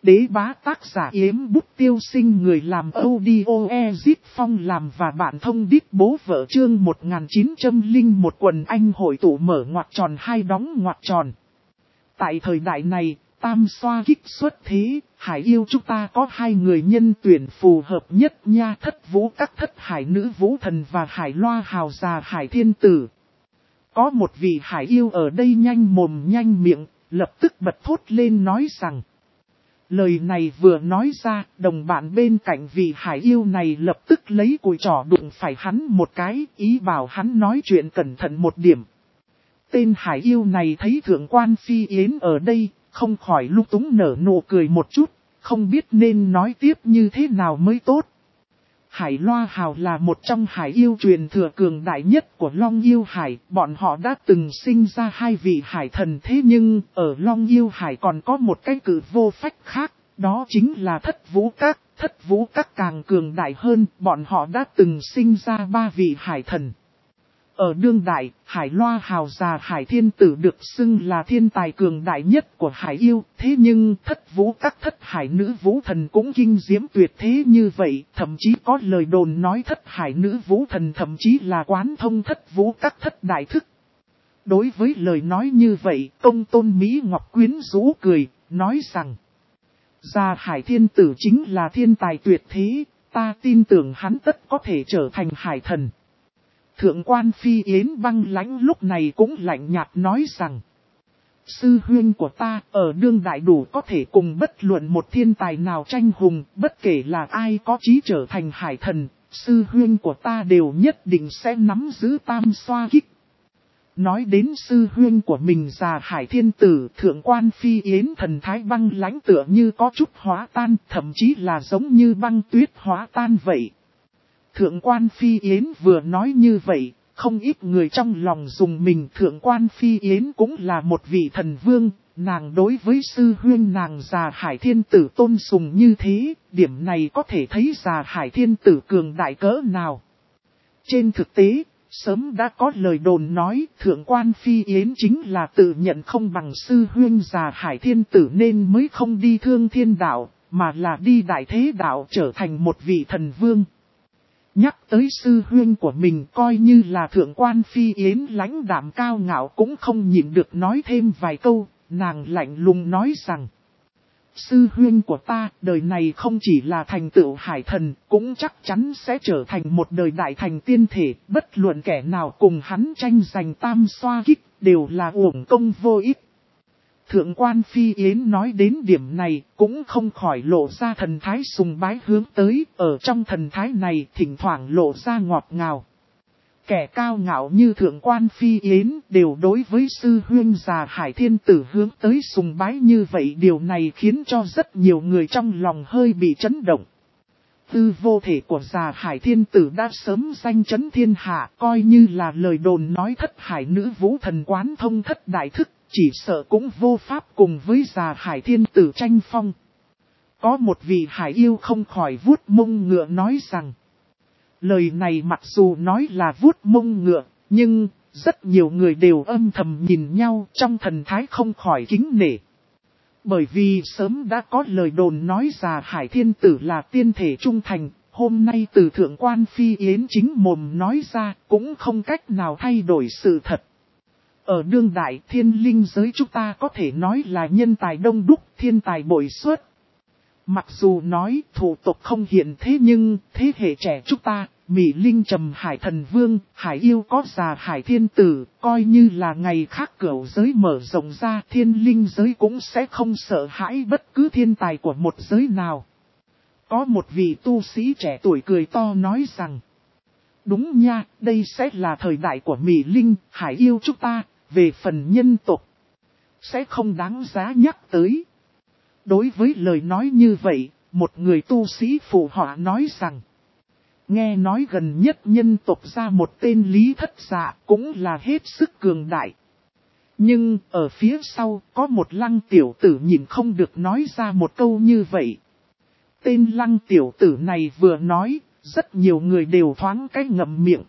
Đế bá tác giả Yếm Bút Tiêu Sinh, người làm audio Ezit Phong làm và bạn thông đít bố vợ, chương 1901 quần anh hội tụ mở ngoặc tròn hai đóng ngoặc tròn. Tại thời đại này, tam xoa kích xuất thế, hải yêu chúng ta có hai người nhân tuyển phù hợp nhất nha: Thất Vũ Các thất hải nữ vũ thần và Hải Loa hào già hải thiên tử. Có một vị hải yêu ở đây nhanh mồm nhanh miệng, lập tức bật thốt lên nói rằng. Lời này vừa nói ra, đồng bạn bên cạnh vị hải yêu này lập tức lấy cùi trỏ đụng phải hắn một cái, ý bảo hắn nói chuyện cẩn thận một điểm. Tên hải yêu này thấy Thượng quan Phi Yến ở đây, không khỏi lung túng nở nụ cười một chút, không biết nên nói tiếp như thế nào mới tốt. Hải Loa hào là một trong hải yêu truyền thừa cường đại nhất của Long Yêu Hải, bọn họ đã từng sinh ra hai vị hải thần, thế nhưng ở Long Yêu Hải còn có một cái cự vô phách khác, đó chính là Thất Vũ Các. Thất Vũ Các càng cường đại hơn, bọn họ đã từng sinh ra ba vị hải thần. Ở đương đại, Hải Loa hào già hải thiên tử được xưng là thiên tài cường đại nhất của hải yêu, thế nhưng Thất Vũ Các thất hải nữ vũ thần cũng kinh diễm tuyệt thế như vậy, thậm chí có lời đồn nói thất hải nữ vũ thần thậm chí là quán thông Thất Vũ Các thất đại thức. Đối với lời nói như vậy, Công Tôn Mỹ Ngọc quyến rũ cười, nói rằng: Già hải thiên tử chính là thiên tài tuyệt thế, ta tin tưởng hắn tất có thể trở thành hải thần. Thượng quan Phi Yến băng lãnh lúc này cũng lạnh nhạt nói rằng: Sư huynh của ta ở đương đại đủ có thể cùng bất luận một thiên tài nào tranh hùng, bất kể là ai có chí trở thành hải thần, sư huynh của ta đều nhất định sẽ nắm giữ tam xoa kích. Nói đến sư huynh của mình già hải thiên tử, Thượng quan Phi Yến thần thái băng lãnh tựa như có chút hóa tan, thậm chí là giống như băng tuyết hóa tan vậy. Thượng quan Phi Yến vừa nói như vậy, không ít người trong lòng dùng mình. Thượng quan Phi Yến cũng là một vị thần vương, nàng đối với sư huynh nàng già hải thiên tử tôn sùng như thế, điểm này có thể thấy già hải thiên tử cường đại cỡ nào. Trên thực tế, sớm đã có lời đồn nói Thượng quan Phi Yến chính là tự nhận không bằng sư huynh già hải thiên tử nên mới không đi Thương Thiên Đạo, mà là đi Đại Thế Đạo trở thành một vị thần vương. Nhắc tới sư huynh của mình, coi như là Thượng quan Phi Yến lãnh đạm cao ngạo cũng không nhịn được nói thêm vài câu, nàng lạnh lùng nói rằng: Sư huynh của ta, đời này không chỉ là thành tựu hải thần, cũng chắc chắn sẽ trở thành một đời đại thành tiên thể, bất luận kẻ nào cùng hắn tranh giành tam xoa kích, đều là uổng công vô ích. Thượng quan Phi Yến nói đến điểm này, cũng không khỏi lộ ra thần thái sùng bái hướng tới, ở trong thần thái này thỉnh thoảng lộ ra ngọt ngào. Kẻ cao ngạo như Thượng quan Phi Yến đều đối với sư huynh già hải thiên tử hướng tới sùng bái như vậy, điều này khiến cho rất nhiều người trong lòng hơi bị chấn động. Tư vô thể của già hải thiên tử đã sớm danh chấn thiên hạ, coi như là lời đồn nói thất hải nữ vũ thần quán thông thất đại thức, chỉ sợ cũng vô pháp cùng với già hải thiên tử tranh phong. Có một vị hải yêu không khỏi vuốt mông ngựa nói rằng, lời này mặc dù nói là vuốt mông ngựa, nhưng rất nhiều người đều âm thầm nhìn nhau trong thần thái không khỏi kính nể. Bởi vì sớm đã có lời đồn nói già hải thiên tử là tiên thể trung thành, hôm nay từ Thượng quan Phi Yến chính mồm nói ra cũng không cách nào thay đổi sự thật. Ở đương đại thiên linh giới chúng ta có thể nói là nhân tài đông đúc, thiên tài bội xuất. Mặc dù nói thủ tộc không hiện thế nhưng thế hệ trẻ chúng ta, Mỹ Linh trầm hải thần vương, hải yêu có già hải thiên tử, coi như là ngày khác cửu giới mở rộng ra, thiên linh giới cũng sẽ không sợ hãi bất cứ thiên tài của một giới nào. Có một vị tu sĩ trẻ tuổi cười to nói rằng, đúng nha, đây sẽ là thời đại của Mỹ Linh, hải yêu chúng ta, về phần nhân tộc sẽ không đáng giá nhắc tới. Đối với lời nói như vậy, một người tu sĩ phụ họa nói rằng, nghe nói gần nhất nhân tộc ra một tên Lý Thất Dạ cũng là hết sức cường đại. Nhưng ở phía sau có một Lăng tiểu tử nhìn không được nói ra một câu như vậy. Tên Lăng tiểu tử này vừa nói, rất nhiều người đều thoáng cái ngậm miệng.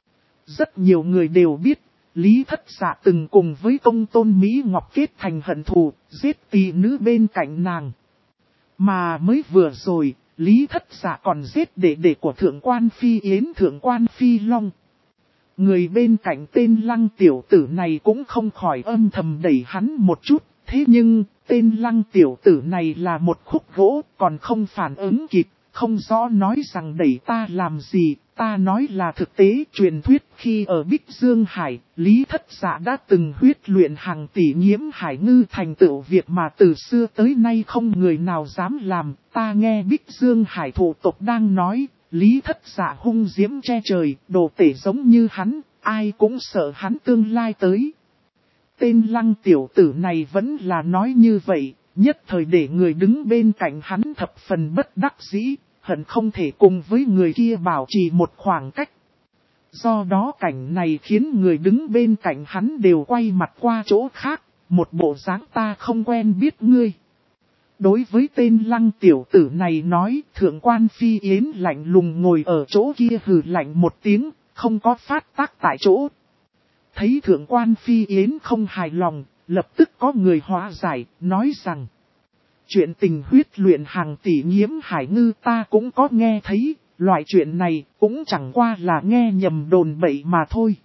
Rất nhiều người đều biết, Lý Thất Dạ từng cùng với Công Tôn Mỹ Ngọc kết thành hận thù, giết tỷ nữ bên cạnh nàng. Mà mới vừa rồi, Lý Thất Dạ còn giết đệ của Thượng quan Phi Yến Thượng quan Phi Long. Người bên cạnh tên Lăng tiểu tử này cũng không khỏi âm thầm đẩy hắn một chút, thế nhưng tên Lăng tiểu tử này là một khúc gỗ còn không phản ứng kịp, không rõ nói rằng đẩy ta làm gì, ta nói là thực tế truyền thuyết khi ở Bích Dương Hải, Lý Thất Dạ đã từng huyết luyện hàng tỷ nhiễm hải ngư thành tựu việc mà từ xưa tới nay không người nào dám làm, ta nghe Bích Dương Hải thủ tộc đang nói. Lý Thất Dạ hung diễm che trời, đồ tể giống như hắn, ai cũng sợ hắn tương lai tới. Tên Lăng tiểu tử này vẫn là nói như vậy, nhất thời để người đứng bên cạnh hắn thập phần bất đắc dĩ, hận không thể cùng với người kia bảo trì một khoảng cách. Do đó cảnh này khiến người đứng bên cạnh hắn đều quay mặt qua chỗ khác, một bộ dáng ta không quen biết ngươi. Đối với tên Lăng tiểu tử này nói, Thượng quan Phi Yến lạnh lùng ngồi ở chỗ kia hừ lạnh một tiếng, không có phát tác tại chỗ. Thấy Thượng quan Phi Yến không hài lòng, lập tức có người hóa giải, nói rằng chuyện tình huyết luyện hàng tỷ nhiễm hải ngư ta cũng có nghe thấy, loại chuyện này cũng chẳng qua là nghe nhầm đồn bậy mà thôi.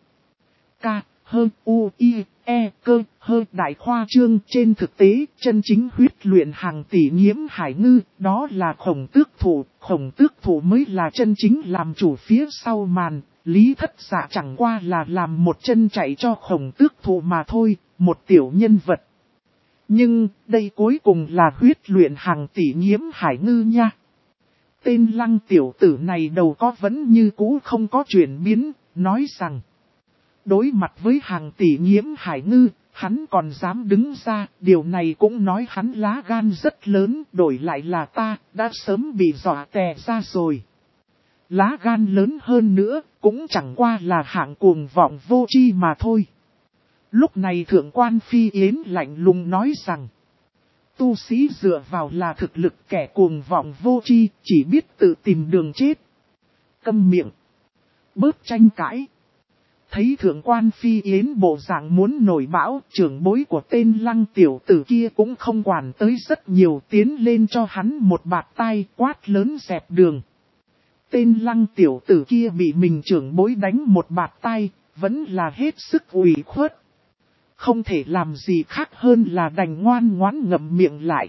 Đại khoa trương trên thực tế, chân chính huyết luyện hàng tỷ nhiễm hải ngư, đó là Khổng Tước Thủ mới là chân chính làm chủ phía sau màn, Lý Thất Dạ chẳng qua là làm một chân chạy cho Khổng Tước Thủ mà thôi, một tiểu nhân vật. Nhưng, đây cuối cùng là huyết luyện hàng tỷ nhiễm hải ngư nha. Tên Lăng tiểu tử này đầu có vẫn như cũ không có chuyển biến, nói rằng đối mặt với hàng tỷ nhiễm hải ngư, hắn còn dám đứng ra, điều này cũng nói hắn lá gan rất lớn, đổi lại là ta, đã sớm bị dọa tè ra rồi. Lá gan lớn hơn nữa, cũng chẳng qua là hạng cuồng vọng vô tri mà thôi. Lúc này Thượng quan Phi Yến lạnh lùng nói rằng, tu sĩ dựa vào là thực lực, kẻ cuồng vọng vô tri, chỉ biết tự tìm đường chết. Câm miệng, bớt tranh cãi. Thấy Thượng quan Phi Yến bộ dạng muốn nổi bão, trưởng bối của tên Lăng tiểu tử kia cũng không quản tới rất nhiều, tiến lên cho hắn một bạt tai quát lớn dẹp đường. Tên Lăng tiểu tử kia bị mình trưởng bối đánh một bạt tai, vẫn là hết sức ủy khuất. Không thể làm gì khác hơn là đành ngoan ngoãn ngậm miệng lại.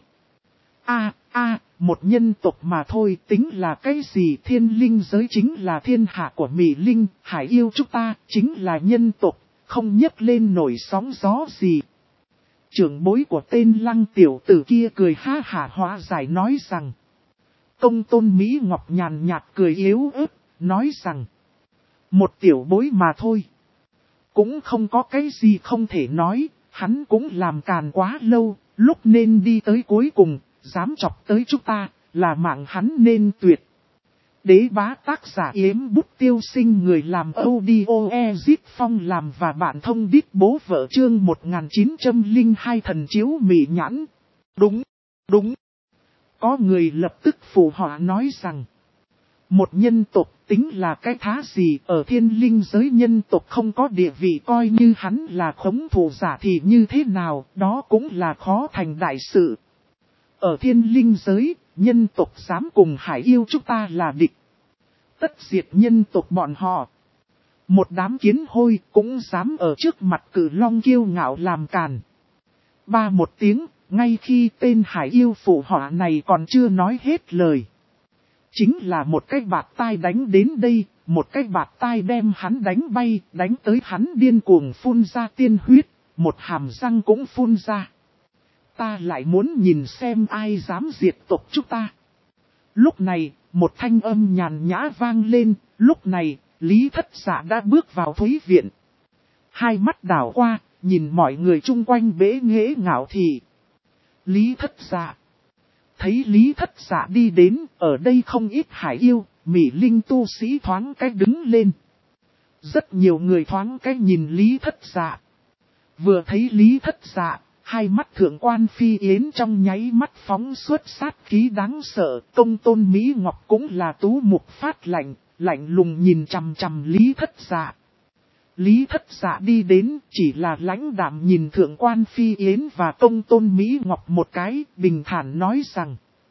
Một nhân tộc mà thôi, tính là cái gì? Thiên linh giới chính là thiên hạ của Mỹ Linh, hải yêu chúng ta chính là nhân tộc, không nhấc lên nổi sóng gió gì. Trưởng bối của tên Lăng tiểu tử kia cười ha hả hóa giải nói rằng, Công Tôn Mỹ Ngọc nhàn nhạt cười yếu ớt, nói rằng, một tiểu bối mà thôi. Cũng không có cái gì không thể nói, hắn cũng làm càn quá lâu, lúc nên đi tới cuối cùng, dám chọc tới chúng ta, là mạng hắn nên tuyệt. Đế bá tác giả Yếm Bút Tiêu Sinh, người làm audio Ezit Phong làm và bạn thông đít bố vợ chương 1902 thần chiếu mị nhãn. Đúng. Có người lập tức phụ họa nói rằng, một nhân tộc tính là cái thá gì, ở thiên linh giới nhân tộc không có địa vị, coi như hắn là khống thủ giả thì như thế nào, đó cũng là khó thành đại sự. Ở thiên linh giới, nhân tộc dám cùng hải yêu chúng ta là địch, tất diệt nhân tộc bọn họ. Một đám kiến hôi cũng dám ở trước mặt Cử Long kiêu ngạo làm càn. Ba một tiếng, ngay khi tên hải yêu phụ họa này còn chưa nói hết lời, chính là một cái bạt tai đánh đến đây, một cái bạt tai đem hắn đánh bay, đánh tới hắn điên cuồng phun ra tiên huyết, một hàm răng cũng phun ra. Ta lại muốn nhìn xem ai dám diệt tộc chúng ta. Lúc này, một thanh âm nhàn nhã vang lên, lúc này, Lý Thất Dạ đã bước vào thúy viện. Hai mắt đảo qua, nhìn mọi người chung quanh bế nghễ ngạo thị. Lý Thất Dạ. Thấy Lý Thất Dạ đi đến, ở đây không ít hải yêu, Mỹ Linh tu sĩ thoáng cái đứng lên. Rất nhiều người thoáng cái nhìn Lý Thất Dạ. Vừa thấy Lý Thất Dạ, hai mắt Thượng quan Phi Yến trong nháy mắt phóng xuất sát khí đáng sợ, Công Tôn Mỹ Ngọc cũng là tú mục phát lạnh, lạnh lùng nhìn chằm chằm Lý Thất Dạ. Lý Thất Dạ đi đến, chỉ là lãnh đạm nhìn Thượng quan Phi Yến và Công Tôn Mỹ Ngọc một cái, bình thản nói rằng,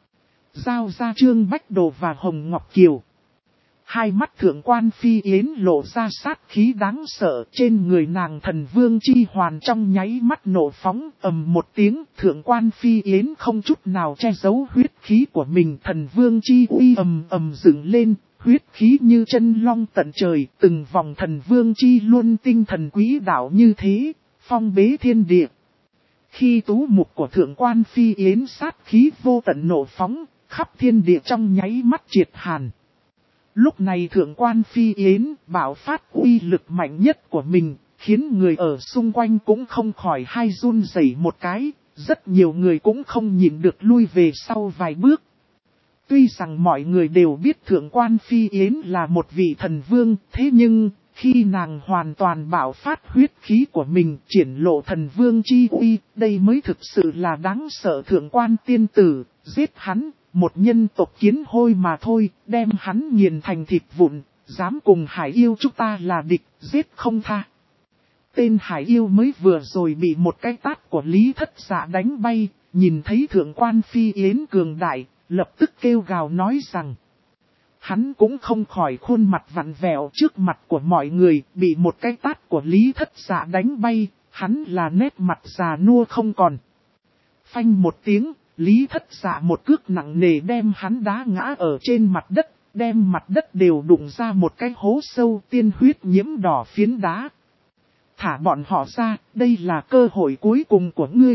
giao ra Trương Bách Đồ và Hồng Ngọc Kiều. Hai mắt thượng quan Phi Yến lộ ra sát khí đáng sợ, trên người nàng thần vương chi hoàn trong nháy mắt nổ phóng, ầm một tiếng, thượng quan Phi Yến không chút nào che giấu huyết khí của mình, thần vương chi uy ầm ầm dựng lên, huyết khí như chân long tận trời, từng vòng thần vương chi luôn tinh thần quý đạo như thế, phong bế thiên địa. Khi tú mục của thượng quan Phi Yến sát khí vô tận nổ phóng, khắp thiên địa trong nháy mắt triệt hàn. Lúc này thượng quan Phi Yến bạo phát uy lực mạnh nhất của mình, khiến người ở xung quanh cũng không khỏi hay run rẩy một cái, rất nhiều người cũng không nhịn được lui về sau vài bước. Tuy rằng mọi người đều biết thượng quan Phi Yến là một vị thần vương, thế nhưng khi nàng hoàn toàn bạo phát huyết khí của mình triển lộ thần vương chi uy, đây mới thực sự là đáng sợ. Thượng quan tiên tử, giết hắn. Một nhân tộc kiến hôi mà thôi, đem hắn nghiền thành thịt vụn, dám cùng hải yêu chúng ta là địch, giết không tha. Tên hải yêu mới vừa rồi bị một cái tát của Lý Thất Dạ đánh bay, nhìn thấy thượng quan Phi Yến cường đại, lập tức kêu gào nói rằng. Hắn cũng không khỏi khuôn mặt vặn vẹo trước mặt của mọi người, bị một cái tát của Lý Thất Dạ đánh bay, hắn là nét mặt già nua không còn. Phanh một tiếng. Lý Thất Dạ một cước nặng nề đem hắn đá ngã ở trên mặt đất, đem mặt đất đều đụng ra một cái hố sâu, tiên huyết nhiễm đỏ phiến đá. Thả bọn họ ra, đây là cơ hội cuối cùng của ngươi.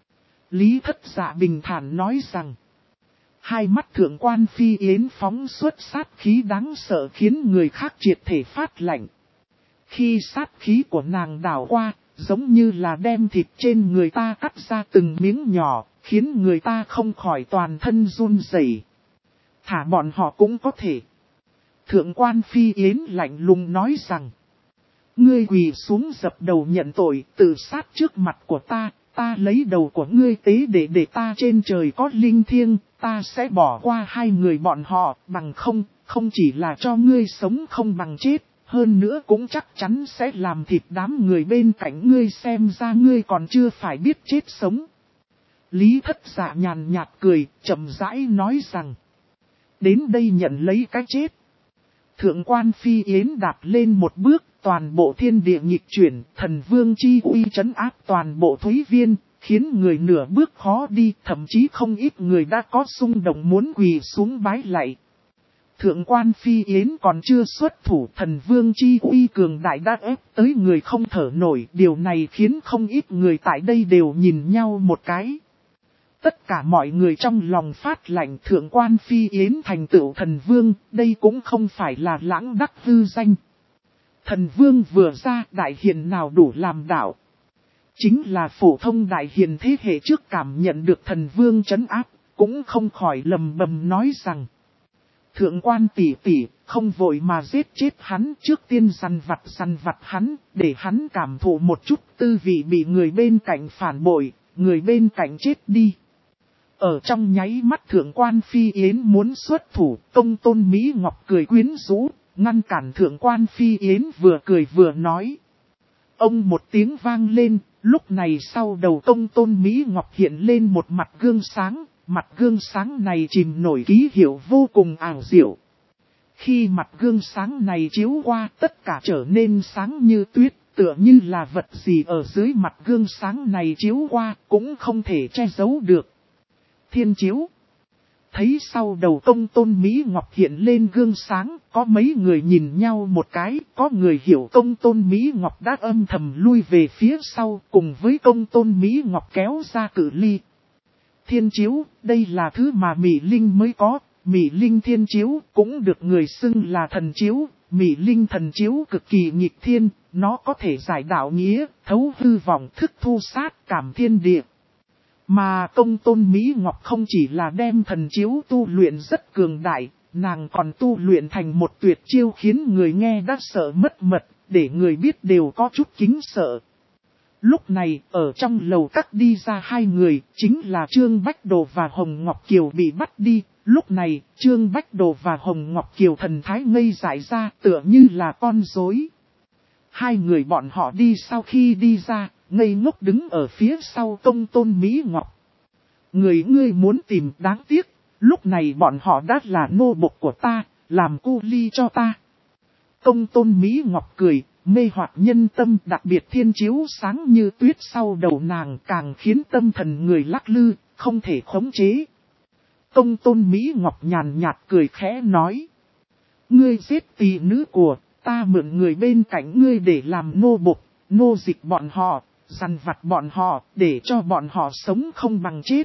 Lý Thất Dạ bình thản nói rằng, hai mắt thượng quan Phi Yến phóng xuất sát khí đáng sợ khiến người khác triệt thể phát lạnh. Khi sát khí của nàng đảo qua, giống như là đem thịt trên người ta cắt ra từng miếng nhỏ, khiến người ta không khỏi toàn thân run rẩy. Thả bọn họ cũng có thể. Thượng quan Phi Yến lạnh lùng nói rằng. Ngươi quỳ xuống dập đầu nhận tội, tự sát trước mặt của ta, ta lấy đầu của ngươi tế để ta trên trời có linh thiêng, ta sẽ bỏ qua hai người bọn họ, bằng không chỉ là cho ngươi sống không bằng chết, hơn nữa cũng chắc chắn sẽ làm thịt đám người bên cạnh ngươi, xem ra ngươi còn chưa phải biết chết sống. Lý Thất Dạ nhàn nhạt cười, chậm rãi nói rằng. Đến đây nhận lấy cái chết. Thượng quan Phi Yến đạp lên một bước, toàn bộ thiên địa nghịch chuyển, thần vương chi uy trấn áp toàn bộ Thúy Viên, khiến người nửa bước khó đi, thậm chí không ít người đã có xung động muốn quỳ xuống bái lạy. Thượng quan Phi Yến còn chưa xuất thủ, thần vương chi uy cường đại đã ép tới người không thở nổi, điều này khiến không ít người tại đây đều nhìn nhau một cái. Tất cả mọi người trong lòng phát lạnh, thượng quan Phi Yến thành tựu thần vương, đây cũng không phải là lãng đắc hư danh. Thần vương vừa ra, đại hiền nào đủ làm đạo. Chính là phổ thông đại hiền thế hệ trước cảm nhận được thần vương trấn áp, cũng không khỏi lầm bầm nói rằng. Thượng quan tỷ tỷ, không vội mà giết chết hắn, trước tiên săn vặt hắn, để hắn cảm thụ một chút tư vị bị người bên cạnh phản bội, người bên cạnh chết đi. Ở trong nháy mắt thượng quan Phi Yến muốn xuất thủ, Công Tôn Mỹ Ngọc cười quyến rũ, ngăn cản thượng quan Phi Yến vừa cười vừa nói. Ông một tiếng vang lên, lúc này sau đầu Công Tôn Mỹ Ngọc hiện lên một mặt gương sáng, mặt gương sáng này chìm nổi ký hiệu vô cùng ảo diệu. Khi mặt gương sáng này chiếu qua, tất cả trở nên sáng như tuyết, tựa như là vật gì ở dưới mặt gương sáng này chiếu qua, cũng không thể che giấu được. Thiên chiếu. Thấy sau đầu Công Tôn Mỹ Ngọc hiện lên gương sáng, có mấy người nhìn nhau một cái, có người hiểu Công Tôn Mỹ Ngọc đã âm thầm lui về phía sau, cùng với Công Tôn Mỹ Ngọc kéo ra cự ly. Thiên chiếu, đây là thứ mà Mỹ Linh mới có, Mỹ Linh thiên chiếu cũng được người xưng là thần chiếu, Mỹ Linh thần chiếu cực kỳ nghịch thiên, nó có thể giải đạo nghĩa, thấu hư vọng, thức thu sát, cảm thiên địa. Mà Công Tôn Mỹ Ngọc không chỉ là đem thần chiếu tu luyện rất cường đại, nàng còn tu luyện thành một tuyệt chiêu khiến người nghe đã sợ mất mật, để người biết đều có chút kính sợ. Lúc này, ở trong lầu các đi ra hai người, chính là Trương Bách Đồ và Hồng Ngọc Kiều bị bắt đi. Lúc này, Trương Bách Đồ và Hồng Ngọc Kiều thần thái ngây dại ra, tựa như là con rối. Hai người bọn họ đi sau khi đi ra, ngây ngốc đứng ở phía sau Công Tôn Mỹ Ngọc. Người ngươi muốn tìm đáng tiếc, Lúc này bọn họ đã là nô bộc của ta, làm cu ly cho ta. Công tôn Mỹ Ngọc cười, mê hoặc nhân tâm, đặc biệt thiên chiếu sáng như tuyết sau đầu nàng càng khiến tâm thần người lắc lư, không thể khống chế. Công tôn Mỹ Ngọc nhàn nhạt cười khẽ nói. Ngươi giết tỳ nữ của, ta mượn người bên cạnh ngươi để làm nô bộc, nô dịch bọn họ, dằn vặt bọn họ, để cho bọn họ sống không bằng chết.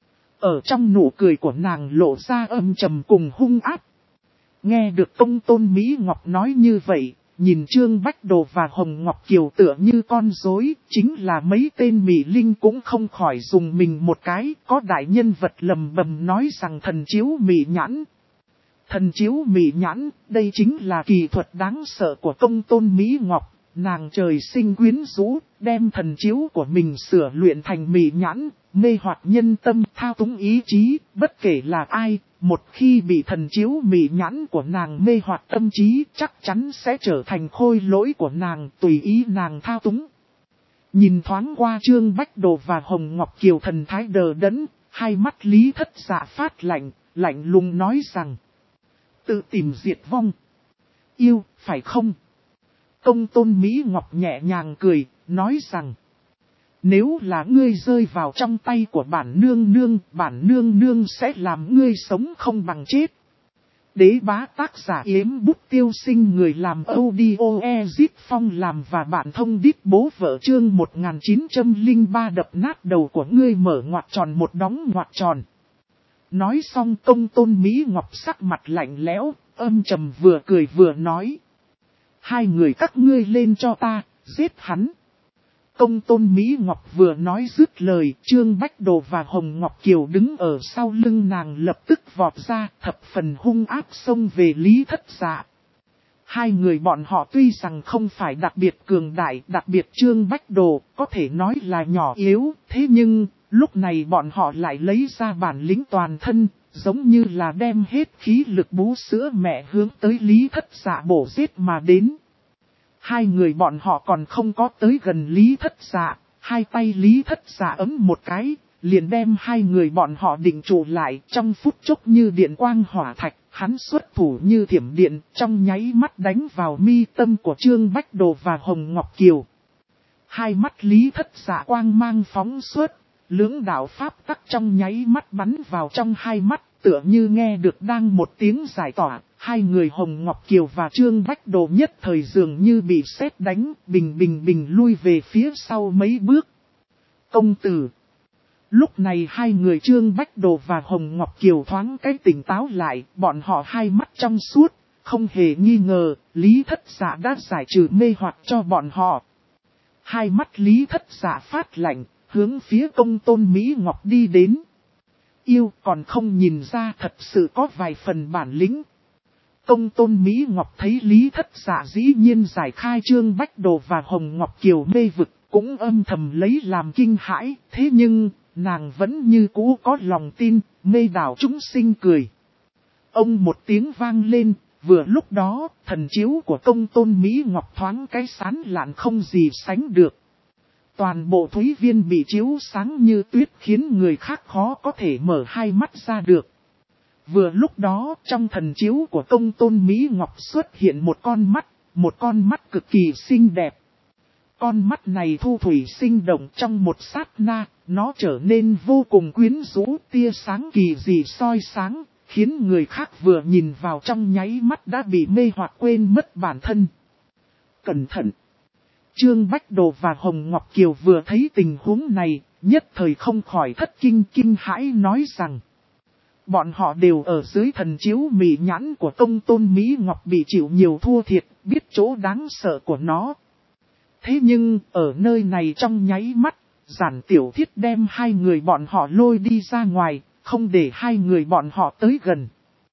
Ở trong nụ cười của nàng lộ ra âm trầm cùng hung ác. Nghe được công tôn Mỹ Ngọc nói như vậy, nhìn Trương Bách Đồ và Hồng Ngọc Kiều tựa như con rối, chính là mấy tên Mỹ Linh cũng không khỏi dùng mình một cái, có đại nhân vật lầm bầm nói rằng thần chiếu Mỹ nhãn. Thần chiếu Mỹ nhãn, đây chính là kỳ thuật đáng sợ của công tôn Mỹ Ngọc, nàng trời sinh quyến rũ, đem thần chiếu của mình sửa luyện thành Mỹ nhãn, mê hoặc nhân tâm, thao túng ý chí, bất kể là ai. Một khi bị thần chiếu Mỹ nhãn của nàng mê hoặc tâm trí, chắc chắn sẽ trở thành khôi lỗi của nàng, tùy ý nàng thao túng. Nhìn thoáng qua Trương Bách Đồ và Hồng Ngọc Kiều thần thái đờ đẫn, hai mắt Lý Thất Dạ phát lạnh, lạnh lùng nói rằng. Tự tìm diệt vong. Yêu, phải không? Công tôn Mỹ Ngọc nhẹ nhàng cười, nói rằng. Nếu là ngươi rơi vào trong tay của bản nương nương sẽ làm ngươi sống không bằng chết. Đế bá tác giả Yếm Bút Tiêu Sinh, người làm audio Ezit Phong làm và bạn thông đít bố vợ chương 1903 đập nát đầu của ngươi mở ngoặc tròn một đóng ngoặc tròn. Nói xong công tôn Mỹ Ngọc sắc mặt lạnh lẽo, âm trầm vừa cười vừa nói. Hai người các ngươi lên cho ta, giết hắn. Công tôn Mỹ Ngọc vừa nói dứt lời, Trương Bách Đồ và Hồng Ngọc Kiều đứng ở sau lưng nàng lập tức vọt ra, thập phần hung ác xông về Lý Thất Dạ. Hai người bọn họ tuy rằng không phải đặc biệt cường đại, đặc biệt Trương Bách Đồ, có thể nói là nhỏ yếu, thế nhưng, lúc này bọn họ lại lấy ra bản lĩnh toàn thân, giống như là đem hết khí lực bú sữa mẹ hướng tới Lý Thất Dạ bổ giết mà đến. Hai người bọn họ còn không có tới gần Lý Thất Dạ, hai tay Lý Thất Dạ ấm một cái, liền đem hai người bọn họ định trụ lại trong phút chốc như điện quang hỏa thạch, hắn xuất thủ như thiểm điện, trong nháy mắt đánh vào mi tâm của Trương Bách Đồ và Hồng Ngọc Kiều. Hai mắt Lý Thất Dạ quang mang phóng xuất, lưỡng đạo pháp tắc trong nháy mắt bắn vào trong hai mắt, tựa như nghe được đang một tiếng giải tỏa. Hai người Hồng Ngọc Kiều và Trương Bách Đồ nhất thời dường như bị sét đánh, bình lui về phía sau mấy bước. Công tử. Lúc này hai người Trương Bách Đồ và Hồng Ngọc Kiều thoáng cái tỉnh táo lại, bọn họ hai mắt trong suốt, không hề nghi ngờ, Lý Thất Dạ đã giải trừ mê hoặc cho bọn họ. Hai mắt Lý Thất Dạ phát lạnh, hướng phía công tôn Mỹ Ngọc đi đến. Yêu còn không nhìn ra thật sự có vài phần bản lĩnh. Công tôn Mỹ Ngọc thấy Lý Thất Dạ dĩ nhiên giải khai Trương Bách Đồ và Hồng Ngọc Kiều mê vực, cũng âm thầm lấy làm kinh hãi, thế nhưng, nàng vẫn như cũ có lòng tin, mê đảo chúng sinh cười. Ông một tiếng vang lên, vừa lúc đó, thần chiếu của công tôn Mỹ Ngọc thoáng cái sán lạn không gì sánh được. Toàn bộ thúy viên bị chiếu sáng như tuyết khiến người khác khó có thể mở hai mắt ra được. Vừa lúc đó, trong thần chiếu của công tôn Mỹ Ngọc xuất hiện một con mắt cực kỳ xinh đẹp. Con mắt này thu thủy sinh động trong một sát na, nó trở nên vô cùng quyến rũ, tia sáng kỳ dị soi sáng, khiến người khác vừa nhìn vào trong nháy mắt đã bị mê hoặc quên mất bản thân. Cẩn thận! Trương Bách Đồ và Hồng Ngọc Kiều vừa thấy tình huống này, nhất thời không khỏi thất kinh hãi nói rằng. Bọn họ đều ở dưới thần chiếu Mỹ nhãn của công tôn Mỹ Ngọc bị chịu nhiều thua thiệt, biết chỗ đáng sợ của nó. Thế nhưng, ở nơi này trong nháy mắt, Giản Tiểu Thiết đem hai người bọn họ lôi đi ra ngoài, không để hai người bọn họ tới gần.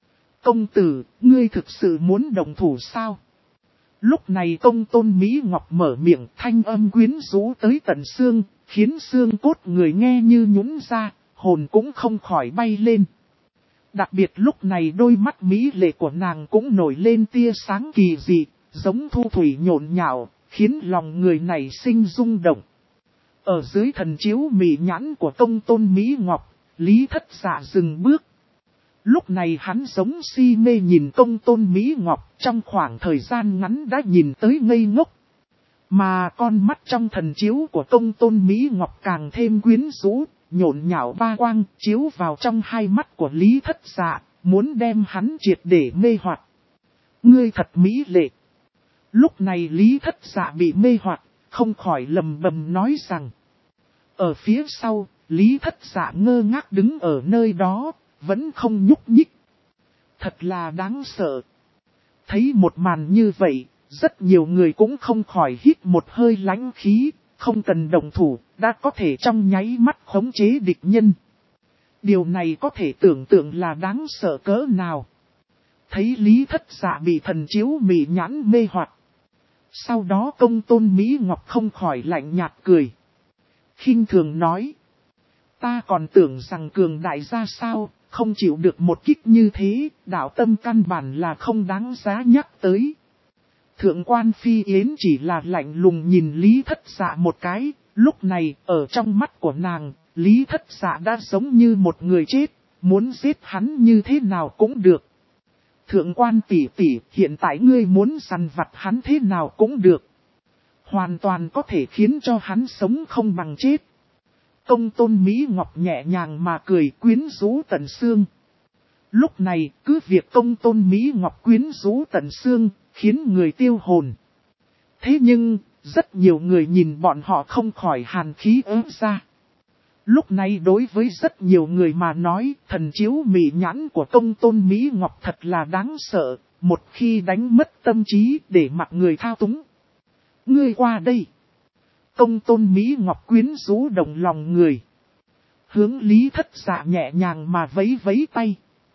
Công tử, ngươi thực sự muốn đồng thủ sao? Lúc này công tôn Mỹ Ngọc mở miệng thanh âm quyến rũ tới tận xương, khiến xương cốt người nghe như nhũn ra, hồn cũng không khỏi bay lên. Đặc biệt lúc này đôi mắt mỹ lệ của nàng cũng nổi lên tia sáng kỳ dị, giống thu thủy nhộn nhạo, khiến lòng người này sinh rung động. Ở dưới thần chiếu Mỹ nhãn của công tôn Mỹ Ngọc, Lý Thất Dạ dừng bước. Lúc này hắn giống si mê nhìn Công Tôn Mỹ Ngọc, trong khoảng thời gian ngắn đã nhìn tới ngây ngốc. Mà con mắt trong thần chiếu của Công Tôn Mỹ Ngọc càng thêm quyến rũ, nhộn nhạo ba quang, chiếu vào trong hai mắt của Lý Thất Dạ, muốn đem hắn triệt để mê hoặc. Ngươi thật mỹ lệ. Lúc này Lý Thất Dạ bị mê hoặc, không khỏi lầm bầm nói rằng. Ở phía sau, Lý Thất Dạ ngơ ngác đứng ở nơi đó, vẫn không nhúc nhích. Thật là đáng sợ. Thấy một màn như vậy, rất nhiều người cũng không khỏi hít một hơi lãnh khí, không cần động thủ, đã có thể trong nháy mắt khống chế địch nhân. Điều này có thể tưởng tượng là đáng sợ cỡ nào. Thấy Lý Thất Dạ bị thần chiếu mị nhãn mê hoặc. Sau đó Công Tôn Mỹ Ngọc không khỏi lạnh nhạt cười. Khinh thường nói. Ta còn tưởng rằng cường đại ra sao, không chịu được một kích như thế, đạo tâm căn bản là không đáng giá nhắc tới. Thượng quan Phi Yến chỉ là lạnh lùng nhìn Lý Thất Dạ một cái, lúc này ở trong mắt của nàng, Lý Thất Dạ đã giống như một người chết, muốn giết hắn như thế nào cũng được. Thượng quan tỷ tỷ, hiện tại ngươi muốn săn vặt hắn thế nào cũng được. Hoàn toàn có thể khiến cho hắn sống không bằng chết. Công Tôn Mỹ Ngọc nhẹ nhàng mà cười quyến rũ tận xương. Lúc này cứ việc Công Tôn Mỹ Ngọc quyến rũ tận xương, khiến người tiêu hồn. Thế nhưng, rất nhiều người nhìn bọn họ không khỏi hàn khí ớt ra. Lúc này đối với rất nhiều người mà nói, thần chiếu mị nhãn của Công Tôn Mỹ Ngọc thật là đáng sợ, một khi đánh mất tâm trí để mặc người thao túng. Ngươi qua đây. Công Tôn Mỹ Ngọc quyến rũ động lòng người. Hướng Lý Thất Dạ nhẹ nhàng mà vẫy vẫy tay.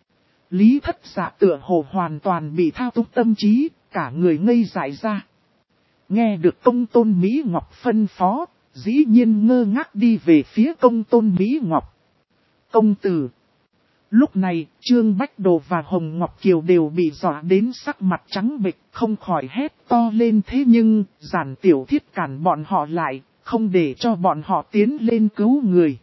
Lý Thất Dạ tựa hồ hoàn toàn bị thao túng tâm trí, cả người ngây dại ra. Nghe được Công Tôn Mỹ Ngọc phân phó, dĩ nhiên ngơ ngác đi về phía Công Tôn Mỹ Ngọc. Công tử. Lúc này, Trương Bách Đồ và Hồng Ngọc Kiều đều bị dọa đến sắc mặt trắng bệch, không khỏi hét to lên, thế nhưng, Giản Tiểu Thiết cản bọn họ lại, không để cho bọn họ tiến lên cứu người.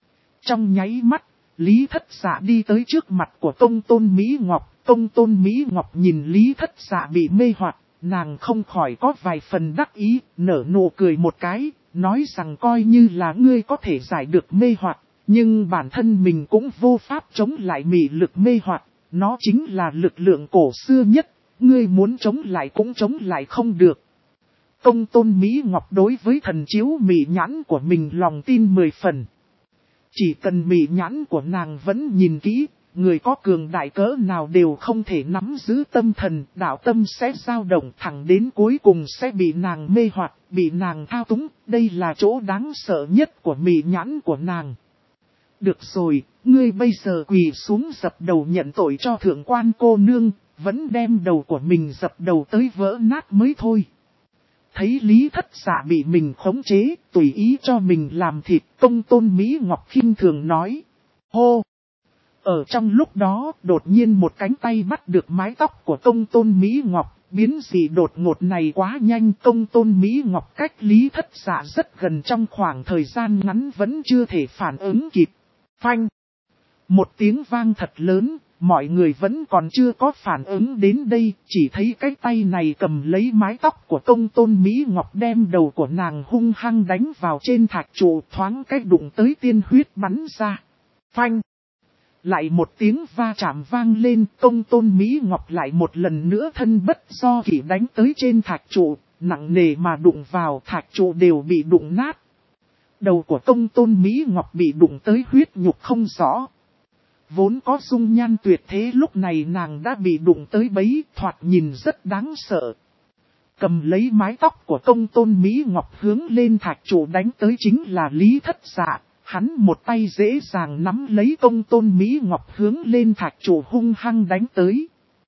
Trong nháy mắt, Lý Thất Dạ đi tới trước mặt của Công Tôn Mỹ Ngọc. Công Tôn Mỹ Ngọc nhìn Lý Thất Dạ bị mê hoặc, nàng không khỏi có vài phần đắc ý, nở nụ cười một cái, nói rằng coi như là ngươi có thể giải được mê hoặc, nhưng bản thân mình cũng vô pháp chống lại mị lực mê hoặc, nó chính là lực lượng cổ xưa nhất, ngươi muốn chống lại cũng chống lại không được. Công Tôn Mỹ Ngọc đối với thần chiếu mị nhãn của mình lòng tin 10 phần. Chỉ cần mị nhãn của nàng vẫn nhìn kỹ, người có cường đại cỡ nào đều không thể nắm giữ tâm thần, đạo tâm sẽ dao động thẳng đến cuối cùng sẽ bị nàng mê hoặc, bị nàng thao túng, đây là chỗ đáng sợ nhất của mị nhãn của nàng. Được rồi, ngươi bây giờ quỳ xuống dập đầu nhận tội cho thượng quan cô nương, vẫn đem đầu của mình dập đầu tới vỡ nát mới thôi. Thấy Lý Thất Dạ bị mình khống chế, tùy ý cho mình làm thịt, Công Tôn Mỹ Ngọc khinh thường nói. Hô! Ở trong lúc đó, đột nhiên một cánh tay bắt được mái tóc của Công Tôn Mỹ Ngọc, biến dị đột ngột này quá nhanh. Công Tôn Mỹ Ngọc cách Lý Thất Dạ rất gần, trong khoảng thời gian ngắn vẫn chưa thể phản ứng kịp. Phanh! Một tiếng vang thật lớn, mọi người vẫn còn chưa có phản ứng đến đây, chỉ thấy cái tay này cầm lấy mái tóc của Công Tôn Mỹ Ngọc, đem đầu của nàng hung hăng đánh vào trên thạch trụ, thoáng cách đụng tới tiên huyết bắn ra. Phanh! Lại một tiếng va chạm vang lên, Công Tôn Mỹ Ngọc lại một lần nữa thân bất do kỷ đánh tới trên thạch trụ, nặng nề mà đụng vào, thạch trụ đều bị đụng nát. Đầu của Công Tôn Mỹ Ngọc bị đụng tới huyết nhục không rõ. Vốn có dung nhan tuyệt thế, lúc này nàng đã bị đụng tới bấy, thoạt nhìn rất đáng sợ. Cầm lấy mái tóc của Công Tôn Mỹ Ngọc hướng lên thạch trụ đánh tới chính là Lý Thất Dạ. Hắn một tay dễ dàng nắm lấy Công Tôn Mỹ Ngọc hướng lên thạch trụ hung hăng đánh tới.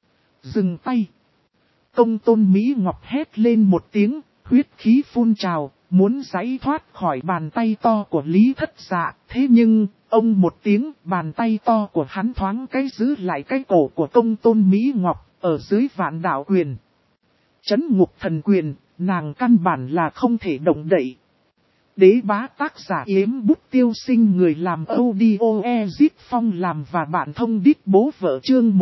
Dừng tay. Công Tôn Mỹ Ngọc hét lên một tiếng, huyết khí phun trào, muốn giãy thoát khỏi bàn tay to của Lý Thất Dạ. Thế nhưng, ông một tiếng, bàn tay to của hắn thoáng cái giữ lại cái cổ của Công Tôn Mỹ Ngọc, ở dưới Vạn Đạo Quyền. Chấn Ngục Thần Quyền, nàng căn bản là không thể động đậy. Đế bá tác giả Yếm Bút Tiêu Sinh, người làm audio Ezit Phong làm và bạn thông đít bố vợ. Chương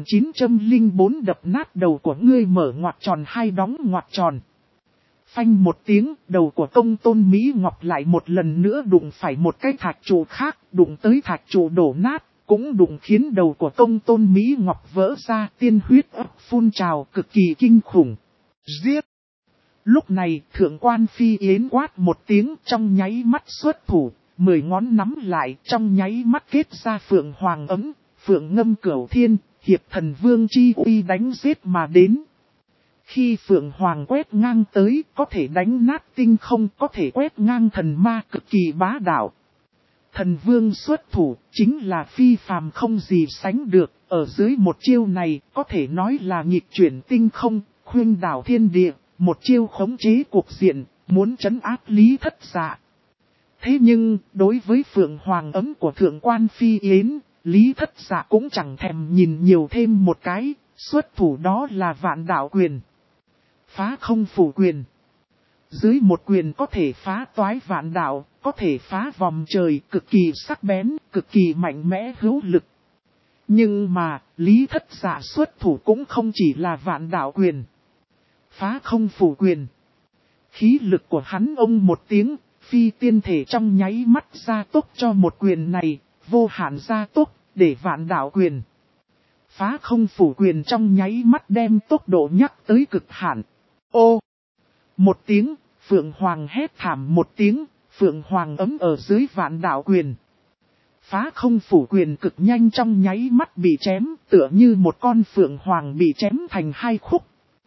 1904 đập nát đầu của ngươi, mở ngoặc tròn hai đóng ngoặc tròn. Phanh một tiếng, đầu của Công Tôn Mỹ Ngọc lại một lần nữa đụng phải một cái thạch trụ khác, đụng tới thạch trụ đổ nát, cũng đụng khiến đầu của Công Tôn Mỹ Ngọc vỡ ra, tiên huyết ấp phun trào cực kỳ kinh khủng. Giết! Lúc này, Thượng quan Phi Yến quát một tiếng, trong nháy mắt xuất thủ, 10 ngón nắm lại, trong nháy mắt kết ra Phượng Hoàng ấm, Phượng Ngâm Cửu Thiên, hiệp thần vương chi uy đánh giết mà đến. Khi Phượng Hoàng quét ngang tới, có thể đánh nát tinh không, có thể quét ngang thần ma, cực kỳ bá đạo. Thần vương xuất thủ, chính là phi phàm không gì sánh được, ở dưới một chiêu này, có thể nói là nghịch chuyển tinh không, khuynh đảo thiên địa, một chiêu khống chế cuộc diện, muốn trấn áp Lý Thất Dạ. Thế nhưng, đối với Phượng Hoàng ấm của Thượng quan Phi Yến, Lý Thất Dạ cũng chẳng thèm nhìn nhiều thêm một cái, xuất thủ đó là Vạn Đạo Quyền. Phá không phủ quyền. Dưới một quyền có thể phá toái vạn đạo, có thể phá vòng trời, cực kỳ sắc bén, cực kỳ mạnh mẽ hữu lực. Nhưng mà, Lý Thất Dạ xuất thủ cũng không chỉ là Vạn Đạo Quyền. Phá không phủ quyền. Khí lực của hắn ông một tiếng, phi tiên thể trong nháy mắt gia tốc cho một quyền này, vô hạn gia tốc, để Vạn Đạo Quyền. Phá không phủ quyền trong nháy mắt đem tốc độ nhắc tới cực hạn. Ô! Một tiếng, Phượng Hoàng hét thảm một tiếng, Phượng Hoàng ấm ở dưới Vạn Đạo Quyền. Phá không phủ quyền cực nhanh trong nháy mắt bị chém, tựa như một con Phượng Hoàng bị chém thành hai khúc.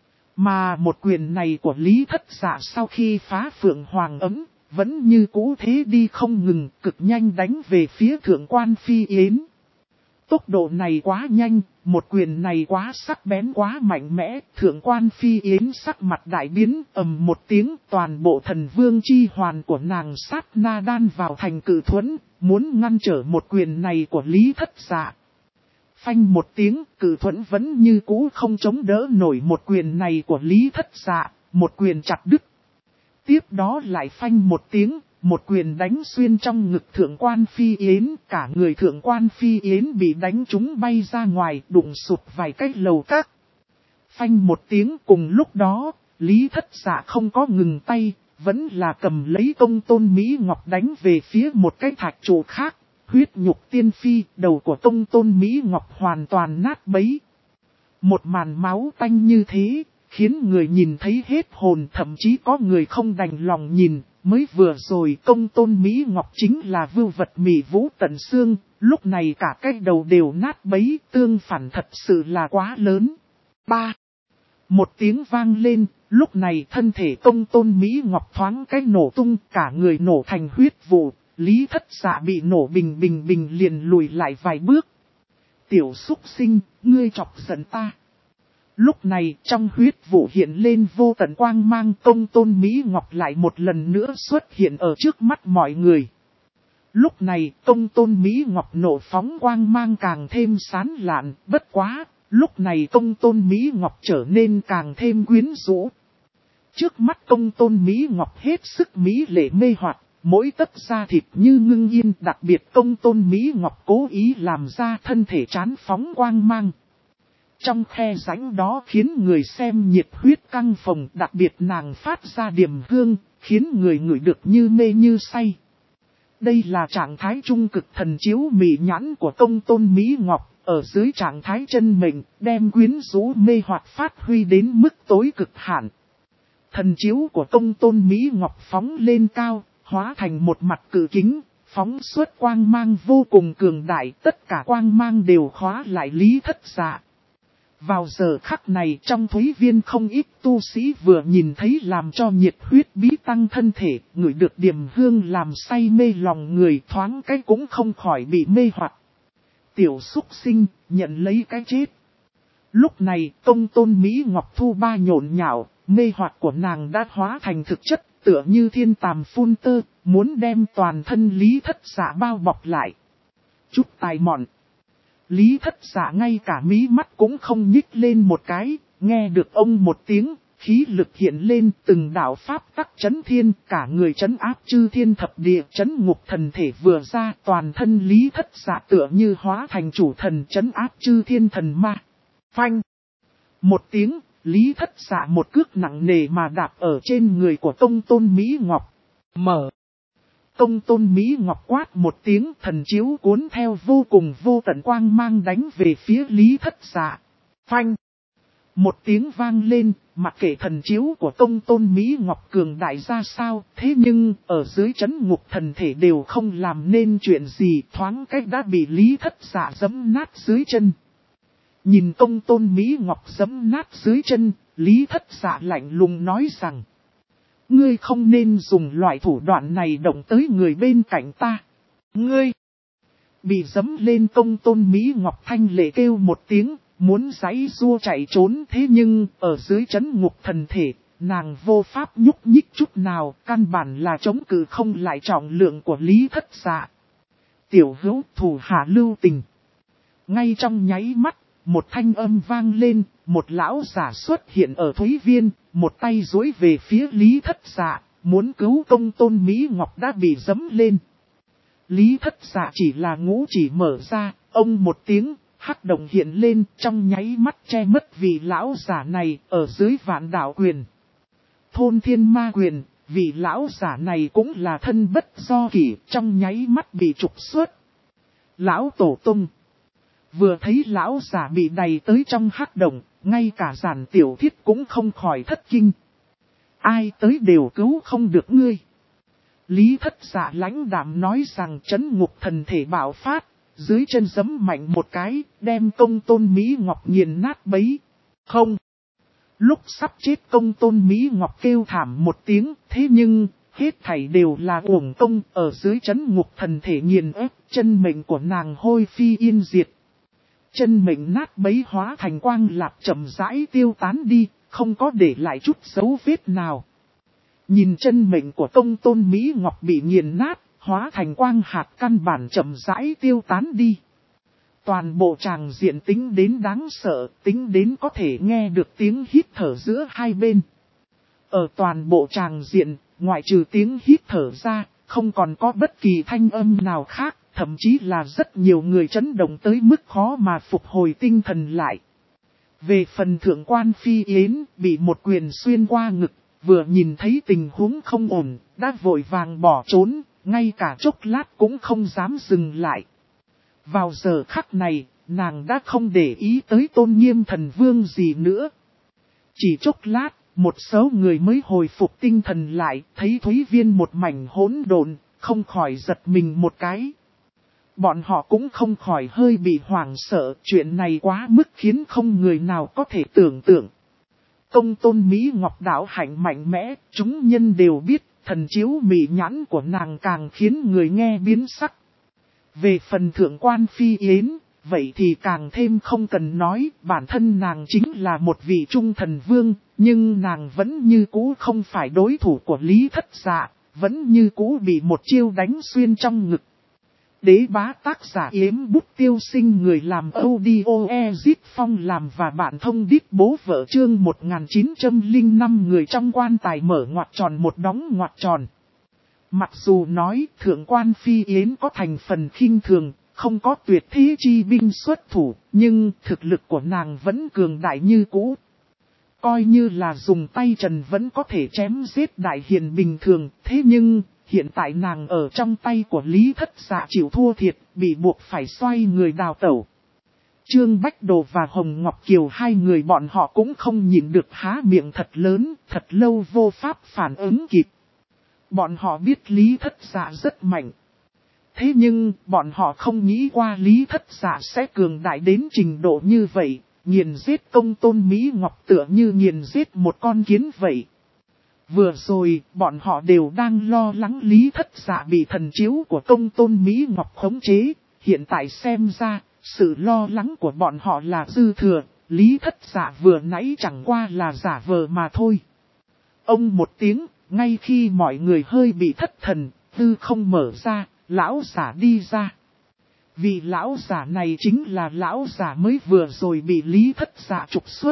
Mà một quyền này của Lý Thất Dạ sau khi phá Phượng Hoàng ấm, vẫn như cũ thế đi không ngừng, cực nhanh đánh về phía Thượng quan Phi Yến. Tốc độ này quá nhanh, một quyền này quá sắc bén quá mạnh mẽ, Thượng quan Phi Yến sắc mặt đại biến, ầm một tiếng, toàn bộ thần vương chi hoàn của nàng sát na đan vào thành cự thuẫn, muốn ngăn trở một quyền này của Lý Thất Dạ. Phanh một tiếng, cự thuẫn vẫn như cũ không chống đỡ nổi một quyền này của Lý Thất Dạ, một quyền chặt đứt. Tiếp đó lại phanh một tiếng, một quyền đánh xuyên trong ngực Thượng quan Phi Yến, cả người Thượng quan Phi Yến bị đánh trúng bay ra ngoài, đụng sụp vài cái lầu các. Phanh một tiếng, cùng lúc đó, Lý Thất Dạ không có ngừng tay, vẫn là cầm lấy Công Tôn Mỹ Ngọc đánh về phía một cái thạch trụ khác. Huyết nhục tiên phi, đầu của Công Tôn Mỹ Ngọc hoàn toàn nát bấy. Một màn máu tanh như thế, khiến người nhìn thấy hết hồn, thậm chí có người không đành lòng nhìn. Mới vừa rồi Công Tôn Mỹ Ngọc chính là vưu vật mị vũ tận xương, lúc này cả cái đầu đều nát bấy, tương phản thật sự là quá lớn. 3. Một tiếng vang lên, lúc này thân thể Công Tôn Mỹ Ngọc thoáng cái nổ tung, cả người nổ thành huyết vụ. Lý Thất Dạ bị nổ bình liền lùi lại vài bước. Tiểu súc sinh, ngươi chọc giận ta. Lúc này trong huyết vụ hiện lên vô tận quang mang, Công Tôn Mỹ Ngọc lại một lần nữa xuất hiện ở trước mắt mọi người. Lúc này Công Tôn Mỹ Ngọc nổ phóng quang mang càng thêm sán lạn, bất quá, lúc này Công Tôn Mỹ Ngọc trở nên càng thêm quyến rũ. Trước mắt Công Tôn Mỹ Ngọc hết sức mỹ lệ mê hoặc. Mỗi tấc da thịt như ngưng yên, đặc biệt Công Tôn Mỹ Ngọc cố ý làm ra thân thể chán phóng quang mang. Trong khe rãnh đó khiến người xem nhiệt huyết căng phồng, đặc biệt nàng phát ra điểm hương, khiến người ngửi được như mê như say. Đây là trạng thái trung cực thần chiếu mị nhãn của Công Tôn Mỹ Ngọc, ở dưới trạng thái chân mệnh, đem quyến rũ mê hoặc phát huy đến mức tối cực hạn. Thần chiếu của Công Tôn Mỹ Ngọc phóng lên cao, hóa thành một mặt cự kính, phóng xuất quang mang vô cùng cường đại, tất cả quang mang đều khóa lại Lý Thất Dạ. Vào giờ khắc này trong thúy viên không ít tu sĩ vừa nhìn thấy làm cho nhiệt huyết bí tăng thân thể, ngửi được điểm hương làm say mê lòng người, thoáng cái cũng không khỏi bị mê hoặc. Tiểu súc sinh, nhận lấy cái chết. Lúc này Công Tôn Mỹ Ngọc thu ba nhộn nhạo, mê hoặc của nàng đã hóa thành thực chất. Tựa như thiên tàm phun tơ, muốn đem toàn thân Lý Thất Dạ bao bọc lại. Chút tài mọn. Lý Thất Dạ ngay cả mí mắt cũng không nhích lên một cái, nghe được ông một tiếng, khí lực hiện lên, từng đạo pháp tắc chấn thiên, cả người chấn áp chư thiên thập địa, chấn ngục thần thể vừa ra, toàn thân Lý Thất Dạ tựa như hóa thành chủ thần chấn áp chư thiên thần ma. Phanh! Một tiếng, Lý Thất Dạ một cước nặng nề mà đạp ở trên người của Công Tôn Mỹ Ngọc. Mở! Công Tôn Mỹ Ngọc quát một tiếng, thần chiếu cuốn theo vô cùng vô tận quang mang đánh về phía Lý Thất Dạ. Phanh! Một tiếng vang lên, mặc kệ thần chiếu của Công Tôn Mỹ Ngọc cường đại ra sao, thế nhưng ở dưới chấn ngục thần thể đều không làm nên chuyện gì, thoáng cách đã bị Lý Thất Dạ giẫm nát dưới chân. Nhìn Công Tôn Mỹ Ngọc giẫm nát dưới chân, Lý Thất Dạ lạnh lùng nói rằng: ngươi không nên dùng loại thủ đoạn này động tới người bên cạnh ta. Ngươi! Bị giẫm lên Công Tôn Mỹ Ngọc thanh lệ kêu một tiếng, muốn giãy giụa chạy trốn, thế nhưng ở dưới chấn ngục thần thể, nàng vô pháp nhúc nhích chút nào, căn bản là chống cự không lại trọng lượng của Lý Thất Dạ. Tiểu hữu, thủ hạ lưu tình. Ngay trong nháy mắt, một thanh âm vang lên, một lão giả xuất hiện ở Thúy Viên, một tay duỗi về phía Lý Thất Dạ, muốn cứu Công Tôn Mỹ Ngọc đã bị giẫm lên. Lý Thất Dạ chỉ là ngũ chỉ mở ra, ông một tiếng, hắc động hiện lên, trong nháy mắt che mất vị lão giả này ở dưới Vạn Đạo Quyền. Thôn Thiên Ma Quyền, vị lão giả này cũng là thân bất do kỷ, trong nháy mắt bị trục xuất. Lão Tổ Tông vừa thấy lão giả bị đầy tới trong hắc động, ngay cả Giản Tiểu Thiết cũng không khỏi thất kinh. Ai tới đều cứu không được ngươi. Lý Thất Dạ lãnh đạm nói rằng chấn ngục thần thể bạo phát, dưới chân giẫm mạnh một cái, đem Công Tôn Mỹ Ngọc nghiền nát bấy. Không! Lúc sắp chết Công Tôn Mỹ Ngọc kêu thảm một tiếng, thế nhưng, hết thảy đều là uổng công, ở dưới chấn ngục thần thể nghiền ép, chân mệnh của nàng hôi phi yên diệt. Chân mệnh nát bấy hóa thành quang lạp chậm rãi tiêu tán đi, không có để lại chút dấu vết nào. Nhìn chân mệnh của Công Tôn Mỹ Ngọc bị nghiền nát, hóa thành quang hạt căn bản chậm rãi tiêu tán đi. Toàn bộ tràng diện tính đến đáng sợ, tính đến có thể nghe được tiếng hít thở giữa hai bên. Ở toàn bộ tràng diện, ngoại trừ tiếng hít thở ra, không còn có bất kỳ thanh âm nào khác, thậm chí là rất nhiều người chấn động tới mức khó mà phục hồi tinh thần lại. Về phần Thượng quan Phi Yến, bị một quyền xuyên qua ngực, vừa nhìn thấy tình huống không ổn, đã vội vàng bỏ trốn, ngay cả chốc lát cũng không dám dừng lại. Vào giờ khắc này, nàng đã không để ý tới Tôn Nghiêm Thần Vương gì nữa. Chỉ chốc lát, một số người mới hồi phục tinh thần lại, thấy Thúy Viên một mảnh hỗn độn, không khỏi giật mình một cái. Bọn họ cũng không khỏi hơi bị hoảng sợ, chuyện này quá mức khiến không người nào có thể tưởng tượng. Công Tôn Mỹ Ngọc đạo hạnh mạnh mẽ, chúng nhân đều biết, thần chiếu mị nhãn của nàng càng khiến người nghe biến sắc. Về phần Thượng quan Phi Yến, vậy thì càng thêm không cần nói, bản thân nàng chính là một vị trung thần vương, nhưng nàng vẫn như cũ không phải đối thủ của Lý Thất Dạ, vẫn như cũ bị một chiêu đánh xuyên trong ngực. Đế bá tác giả Yếm Bút Tiêu Sinh, người làm audio Ezit Phong làm và bạn thông điệp bố vợ chương 1905, người trong quan tài mở ngoặc tròn một đóng ngoặc tròn. Mặc dù nói Thượng quan Phi Yến có thành phần khinh thường, không có tuyệt thế chi binh xuất thủ, nhưng thực lực của nàng vẫn cường đại như cũ. Coi như là dùng tay trần vẫn có thể chém giết đại hiền bình thường, thế nhưng hiện tại nàng ở trong tay của Lý Thất Dạ chịu thua thiệt, bị buộc phải xoay người đào tẩu. Trương Bách Đồ và Hồng Ngọc Kiều hai người bọn họ cũng không nhịn được há miệng thật lớn, thật lâu vô pháp phản ứng kịp. Bọn họ biết Lý Thất Dạ rất mạnh. Thế nhưng, bọn họ không nghĩ qua Lý Thất Dạ sẽ cường đại đến trình độ như vậy, nghiền giết Công Tôn Mỹ Ngọc tựa như nghiền giết một con kiến vậy. Vừa rồi, bọn họ đều đang lo lắng Lý Thất Dạ bị thần chiếu của Công Tôn Mỹ Ngọc khống chế, hiện tại xem ra, sự lo lắng của bọn họ là dư thừa, Lý Thất Dạ vừa nãy chẳng qua là giả vờ mà thôi. Ông một tiếng, ngay khi mọi người hơi bị thất thần, tư không mở ra, lão giả đi ra. Vì lão giả này chính là lão giả mới vừa rồi bị Lý Thất Dạ trục xuất,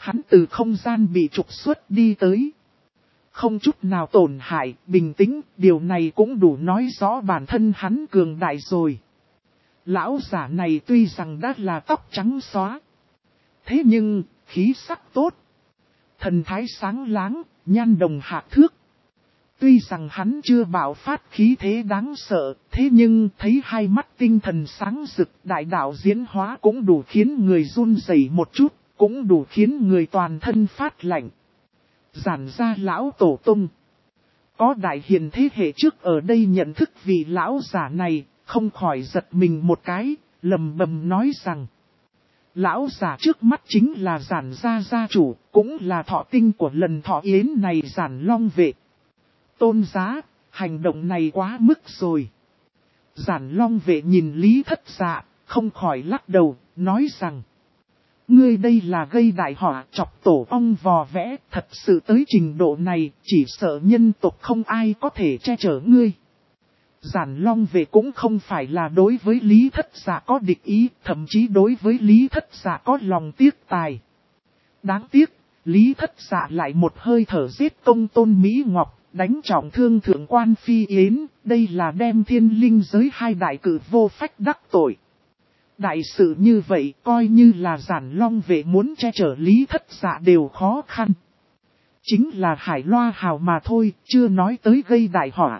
Hắn từ không gian bị trục xuất đi tới. Không chút nào tổn hại, bình tĩnh, điều này cũng đủ nói rõ bản thân hắn cường đại rồi. Lão giả này tuy rằng đã là tóc trắng xóa. Thế nhưng, khí sắc tốt. Thần thái sáng láng, nhan đồng hạ thước. Tuy rằng hắn chưa bạo phát khí thế đáng sợ, thế nhưng thấy hai mắt tinh thần sáng rực, đại đạo diễn hóa cũng đủ khiến người run rẩy một chút, cũng đủ khiến người toàn thân phát lạnh. Giản ra lão tổ tung. Có đại hiền thế hệ trước ở đây nhận thức vị lão giả này, không khỏi giật mình một cái, lầm bầm nói rằng. Lão giả trước mắt chính là giản gia gia chủ, cũng là thọ tinh của lần thọ yến này giản long vệ. Tôn giá, hành động này quá mức rồi. Giản long vệ nhìn Lý Thất Dạ, không khỏi lắc đầu, nói rằng. Ngươi đây là gây đại họa chọc tổ ong vò vẽ, thật sự tới trình độ này, chỉ sợ nhân tộc không ai có thể che chở ngươi. Giản long vệ cũng không phải là đối với Lý Thất Dạ có địch ý, thậm chí đối với Lý Thất Dạ có lòng tiếc tài. Đáng tiếc, Lý Thất Dạ lại một hơi thở giết công tôn Mỹ Ngọc, đánh trọng thương thượng quan Phi Yến, đây là đem thiên linh giới hai đại cử vô phách đắc tội. Đại sự như vậy coi như là giản long vệ muốn che chở Lý Thất Dạ đều khó khăn. Chính là hải loa hào mà thôi, chưa nói tới gây đại họa.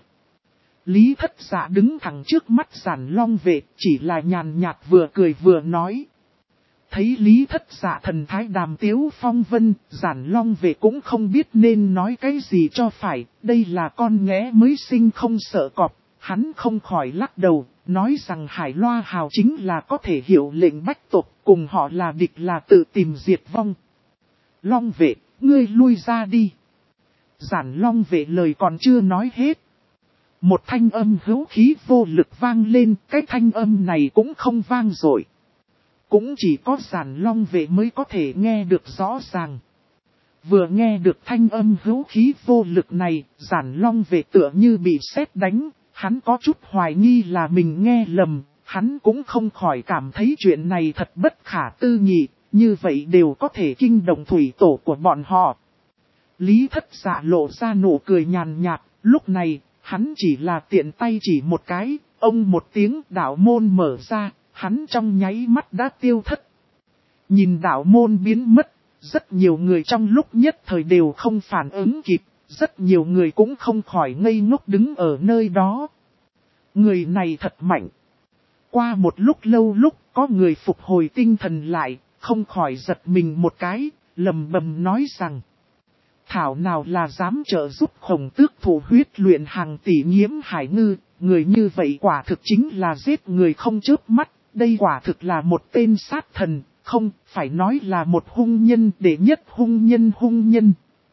Lý Thất Dạ đứng thẳng trước mắt giản long vệ, chỉ là nhàn nhạt vừa cười vừa nói. Thấy Lý Thất Dạ thần thái đàm tiếu phong vân, giản long vệ cũng không biết nên nói cái gì cho phải, đây là con nghé mới sinh không sợ cọp, hắn không khỏi lắc đầu, nói rằng hải loa hào chính là có thể hiểu lệnh bách tộc, cùng họ là địch là tự tìm diệt vong. Long vệ, ngươi lui ra đi. Giản long vệ lời còn chưa nói hết. Một thanh âm hữu khí vô lực vang lên, cái thanh âm này cũng không vang rồi. Cũng chỉ có giản long vệ mới có thể nghe được rõ ràng. Vừa nghe được thanh âm hữu khí vô lực này, giản long vệ tựa như bị sét đánh, hắn có chút hoài nghi là mình nghe lầm, hắn cũng không khỏi cảm thấy chuyện này thật bất khả tư nghị, như vậy đều có thể kinh động thủy tổ của bọn họ. Lý Thất Dạ lộ ra nụ cười nhàn nhạt, lúc này, hắn chỉ là tiện tay chỉ một cái, ông một tiếng đạo môn mở ra, hắn trong nháy mắt đã tiêu thất. Nhìn đạo môn biến mất, rất nhiều người trong lúc nhất thời đều không phản ứng kịp, rất nhiều người cũng không khỏi ngây ngốc đứng ở nơi đó. Người này thật mạnh. Qua một lúc lâu lúc có người phục hồi tinh thần lại, không khỏi giật mình một cái, lầm bầm nói rằng. Thảo nào là dám trợ giúp Khổng Tước thủ huyết luyện hàng tỷ nhiễm hải ngư, người như vậy quả thực chính là giết người không chớp mắt, đây quả thực là một tên sát thần, không phải nói là một hung nhân đệ nhất hung nhân.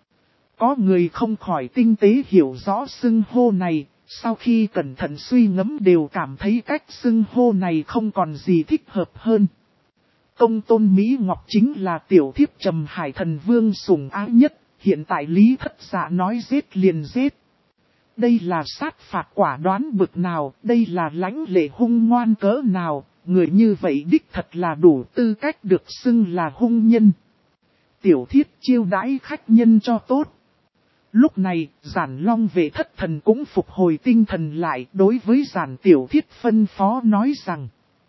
Có người không khỏi tinh tế hiểu rõ xưng hô này, sau khi cẩn thận suy ngẫm đều cảm thấy cách xưng hô này không còn gì thích hợp hơn. Công tôn Mỹ Ngọc chính là tiểu thiếp Trầm Hải Thần Vương sủng ái nhất, hiện tại Lý Thất Dạ nói giết liền giết. Đây là sát phạt quả đoán bực nào, đây là lãnh lệ hung ngoan cỡ nào, người như vậy đích thật là đủ tư cách được xưng là hung nhân. Tiểu thiết chiêu đãi khách nhân cho tốt. Lúc này, giản long vệ thất thần cũng phục hồi tinh thần lại đối với giản tiểu thiết phân phó nói rằng.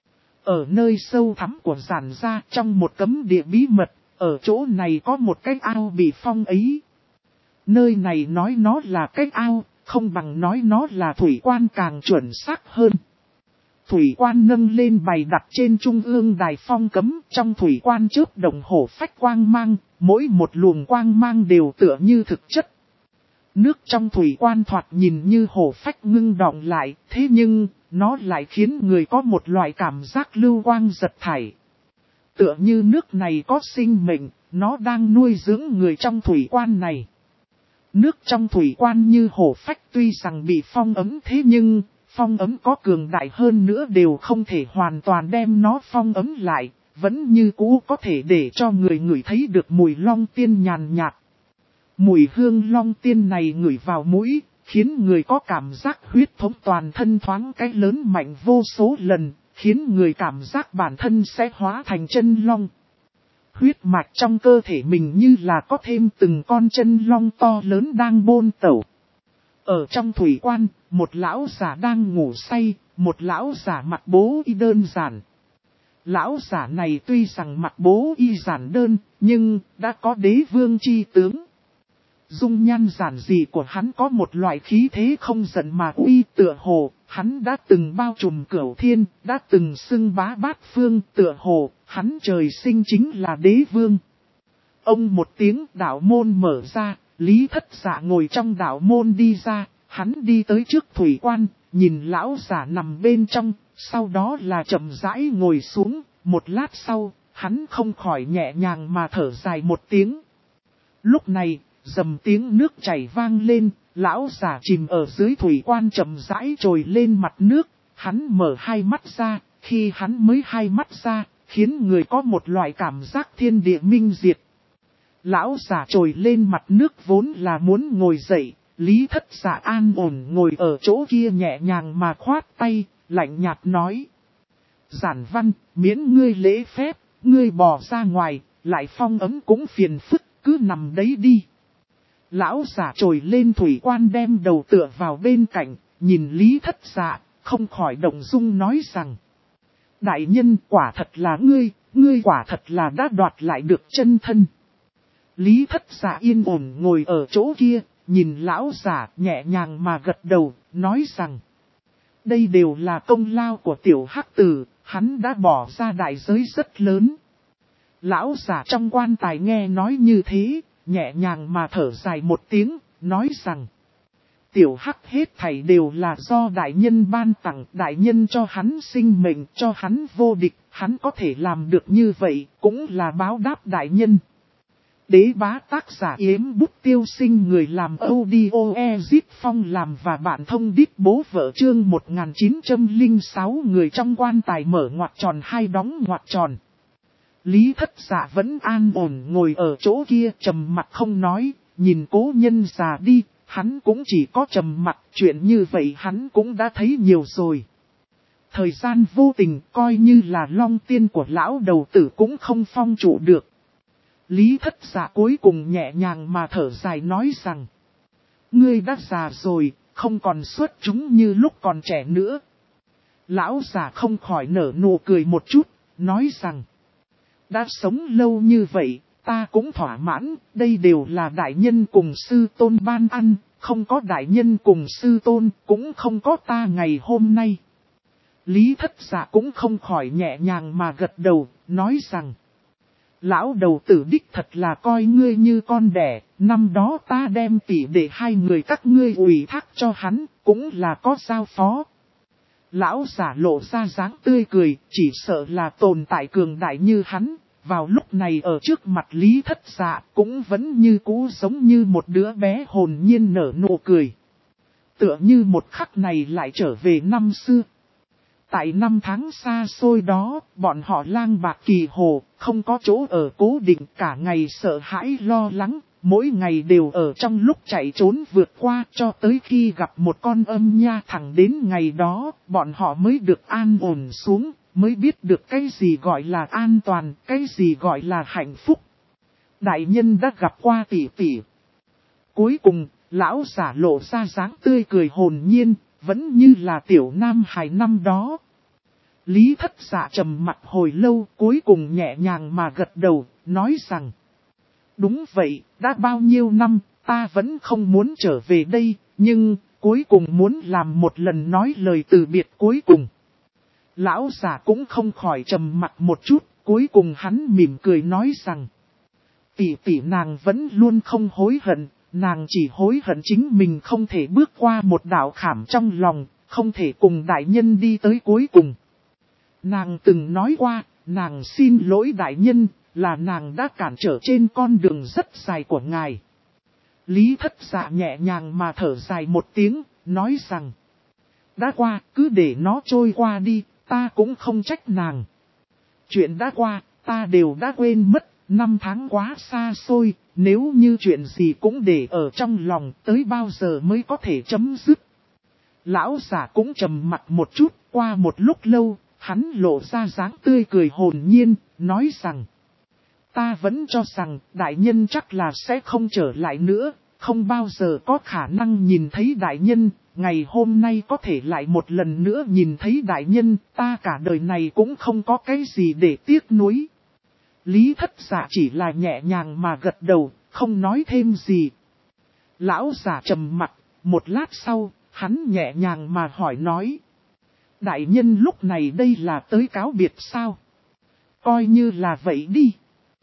Ở nơi sâu thẳm của giản gia trong một cấm địa bí mật, ở chỗ này có một cái ao bị phong ấy. Nơi này nói nó là cái ao, không bằng nói nó là thủy quan càng chuẩn xác hơn. Thủy quan nâng lên bày đặt trên trung ương đài phong cấm, trong thủy quan chớp đồng hổ phách quang mang, mỗi một luồng quang mang đều tựa như thực chất. Nước trong thủy quan thoạt nhìn như hổ phách ngưng đọng lại, thế nhưng, nó lại khiến người có một loại cảm giác lưu quang giật thải. Tựa như nước này có sinh mệnh, nó đang nuôi dưỡng người trong thủy quan này. Nước trong thủy quan như hổ phách tuy rằng bị phong ấm thế nhưng, phong ấm có cường đại hơn nữa đều không thể hoàn toàn đem nó phong ấm lại, vẫn như cũ có thể để cho người ngửi thấy được mùi long tiên nhàn nhạt. Mùi hương long tiên này ngửi vào mũi, khiến người có cảm giác huyết thống toàn thân thoáng cái lớn mạnh vô số lần, khiến người cảm giác bản thân sẽ hóa thành chân long. Huyết mạch trong cơ thể mình như là có thêm từng con chân long to lớn đang bôn tẩu. Ở trong thủy quan, một lão giả đang ngủ say, một lão giả mặc bố y đơn giản. Lão giả này tuy rằng mặc bố y giản đơn, nhưng đã có đế vương chi tướng. Dung nhan giản dị của hắn có một loại khí thế không giận mà uy, tựa hồ, hắn đã từng bao trùm cửu thiên, đã từng xưng bá bát phương, tựa hồ, hắn trời sinh chính là đế vương. Ông một tiếng, đạo môn mở ra, Lý Thất Dạ ngồi trong đạo môn đi ra, hắn đi tới trước thủy quan, nhìn lão giả nằm bên trong, sau đó là chậm rãi ngồi xuống, một lát sau, hắn không khỏi nhẹ nhàng mà thở dài một tiếng. Lúc này, dầm tiếng nước chảy vang lên, lão giả chìm ở dưới thủy quan chậm rãi trồi lên mặt nước, hắn mở hai mắt ra, khi hắn mới hai mắt ra, khiến người có một loại cảm giác thiên địa minh diệt. Lão giả trồi lên mặt nước vốn là muốn ngồi dậy, Lý Thất Dạ an ổn ngồi ở chỗ kia nhẹ nhàng mà khoát tay, lạnh nhạt nói. Giản Văn, miễn ngươi lễ phép, ngươi bỏ ra ngoài, lại phong ấm cũng phiền phức, cứ nằm đấy đi. Lão giả trồi lên thủy quan đem đầu tựa vào bên cạnh, nhìn Lý Thất Dạ, không khỏi động dung nói rằng. Đại nhân quả thật là ngươi quả thật là đã đoạt lại được chân thân. Lý Thất Dạ yên ổn ngồi ở chỗ kia, nhìn lão giả nhẹ nhàng mà gật đầu, nói rằng. Đây đều là công lao của tiểu hắc tử, hắn đã bỏ ra đại giới rất lớn. Lão giả trong quan tài nghe nói như thế, nhẹ nhàng mà thở dài một tiếng, nói rằng. Tiểu hắc hết thảy đều là do đại nhân ban tặng, đại nhân cho hắn sinh mệnh, cho hắn vô địch, hắn có thể làm được như vậy, cũng là báo đáp đại nhân. Đế bá tác giả Yếm Bút Tiêu Sinh, người làm audio Ezip Phong làm và bạn thông đít bố vợ chương 1906, người trong quan tài mở ngoặc tròn hai đóng ngoặc tròn. Lý Thất Dạ vẫn an ổn ngồi ở chỗ kia trầm mặt không nói, nhìn cố nhân già đi, hắn cũng chỉ có trầm mặt, chuyện như vậy hắn cũng đã thấy nhiều rồi. Thời gian vô tình coi như là long tiên của lão đầu tử cũng không phong trụ được. Lý Thất Dạ cuối cùng nhẹ nhàng mà thở dài nói rằng. Ngươi đã già rồi, không còn xuất chúng như lúc còn trẻ nữa. Lão già không khỏi nở nụ cười một chút, nói rằng. Đã sống lâu như vậy, ta cũng thỏa mãn, đây đều là đại nhân cùng sư tôn ban ăn, không có đại nhân cùng sư tôn, cũng không có ta ngày hôm nay. Lý Thất Dạ cũng không khỏi nhẹ nhàng mà gật đầu, nói rằng. Lão đầu tử đích thật là coi ngươi như con đẻ, năm đó ta đem tỷ để hai người các ngươi ủy thác cho hắn, cũng là có giao phó. Lão giả lộ ra dáng tươi cười, chỉ sợ là tồn tại cường đại như hắn, vào lúc này ở trước mặt Lý Thất Dạ cũng vẫn như cũ giống như một đứa bé hồn nhiên nở nụ cười. Tựa như một khắc này lại trở về năm xưa. Tại năm tháng xa xôi đó, bọn họ lang bạc kỳ hồ, không có chỗ ở cố định, cả ngày sợ hãi lo lắng, mỗi ngày đều ở trong lúc chạy trốn vượt qua cho tới khi gặp một con âm nha, thẳng đến ngày đó, bọn họ mới được an ổn xuống, mới biết được cái gì gọi là an toàn, cái gì gọi là hạnh phúc. Đại nhân đã gặp qua tỷ tỷ. Cuối cùng, lão giả lộ ra dáng tươi cười hồn nhiên, vẫn như là tiểu nam hài năm đó. Lý Thất Dạ trầm mặt hồi lâu, cuối cùng nhẹ nhàng mà gật đầu, nói rằng. Đúng vậy, đã bao nhiêu năm, ta vẫn không muốn trở về đây, nhưng, cuối cùng muốn làm một lần nói lời từ biệt cuối cùng. Lão giả cũng không khỏi trầm mặt một chút, cuối cùng hắn mỉm cười nói rằng. Tỷ tỷ nàng vẫn luôn không hối hận, nàng chỉ hối hận chính mình không thể bước qua một đạo khảm trong lòng, không thể cùng đại nhân đi tới cuối cùng. Nàng từng nói qua, nàng xin lỗi đại nhân, là nàng đã cản trở trên con đường rất dài của ngài. Lý Thất Dạ nhẹ nhàng mà thở dài một tiếng, nói rằng. Đã qua, cứ để nó trôi qua đi, ta cũng không trách nàng. Chuyện đã qua, ta đều đã quên mất, năm tháng quá xa xôi, nếu như chuyện gì cũng để ở trong lòng, tới bao giờ mới có thể chấm dứt. Lão giả cũng trầm mặt một chút, qua một lúc lâu, hắn lộ ra dáng tươi cười hồn nhiên, nói rằng. Ta vẫn cho rằng đại nhân chắc là sẽ không trở lại nữa, không bao giờ có khả năng nhìn thấy đại nhân, ngày hôm nay có thể lại một lần nữa nhìn thấy đại nhân, ta cả đời này cũng không có cái gì để tiếc nuối. Lý Thất Dạ chỉ là nhẹ nhàng mà gật đầu, không nói thêm gì. Lão giả trầm mặt, một lát sau, hắn nhẹ nhàng mà hỏi nói. Đại nhân lúc này đây là tới cáo biệt sao? Coi như là vậy đi.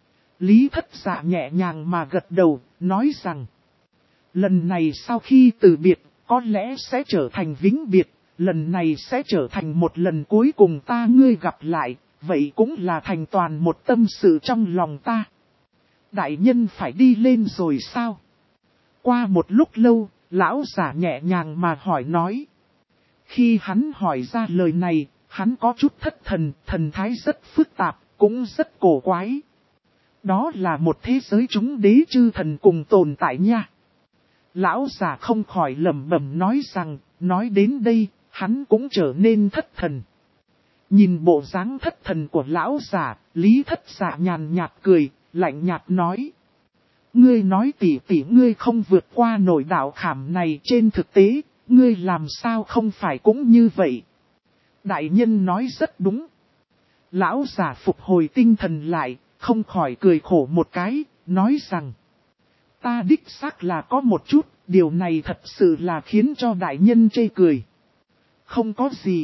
Lý Thất Dạ nhẹ nhàng mà gật đầu, nói rằng. Lần này sau khi từ biệt, có lẽ sẽ trở thành vĩnh biệt, lần này sẽ trở thành một lần cuối cùng ta ngươi gặp lại, vậy cũng là thành toàn một tâm sự trong lòng ta. Đại nhân phải đi lên rồi sao? Qua một lúc lâu, lão giả nhẹ nhàng mà hỏi nói. Khi hắn hỏi ra lời này, hắn có chút thất thần, thần thái rất phức tạp, cũng rất cổ quái. Đó là một thế giới chúng đế chư thần cùng tồn tại nha. Lão giả không khỏi lẩm bẩm nói rằng, nói đến đây, hắn cũng trở nên thất thần. Nhìn bộ dáng thất thần của lão giả, Lý Thất Dạ nhàn nhạt cười, lạnh nhạt nói. Ngươi nói tỉ ngươi không vượt qua nổi đạo khảm này, trên thực tế, ngươi làm sao không phải cũng như vậy. Đại nhân nói rất đúng. Lão giả phục hồi tinh thần lại, không khỏi cười khổ một cái, nói rằng. Ta đích xác là có một chút, điều này thật sự là khiến cho đại nhân chê cười. Không có gì.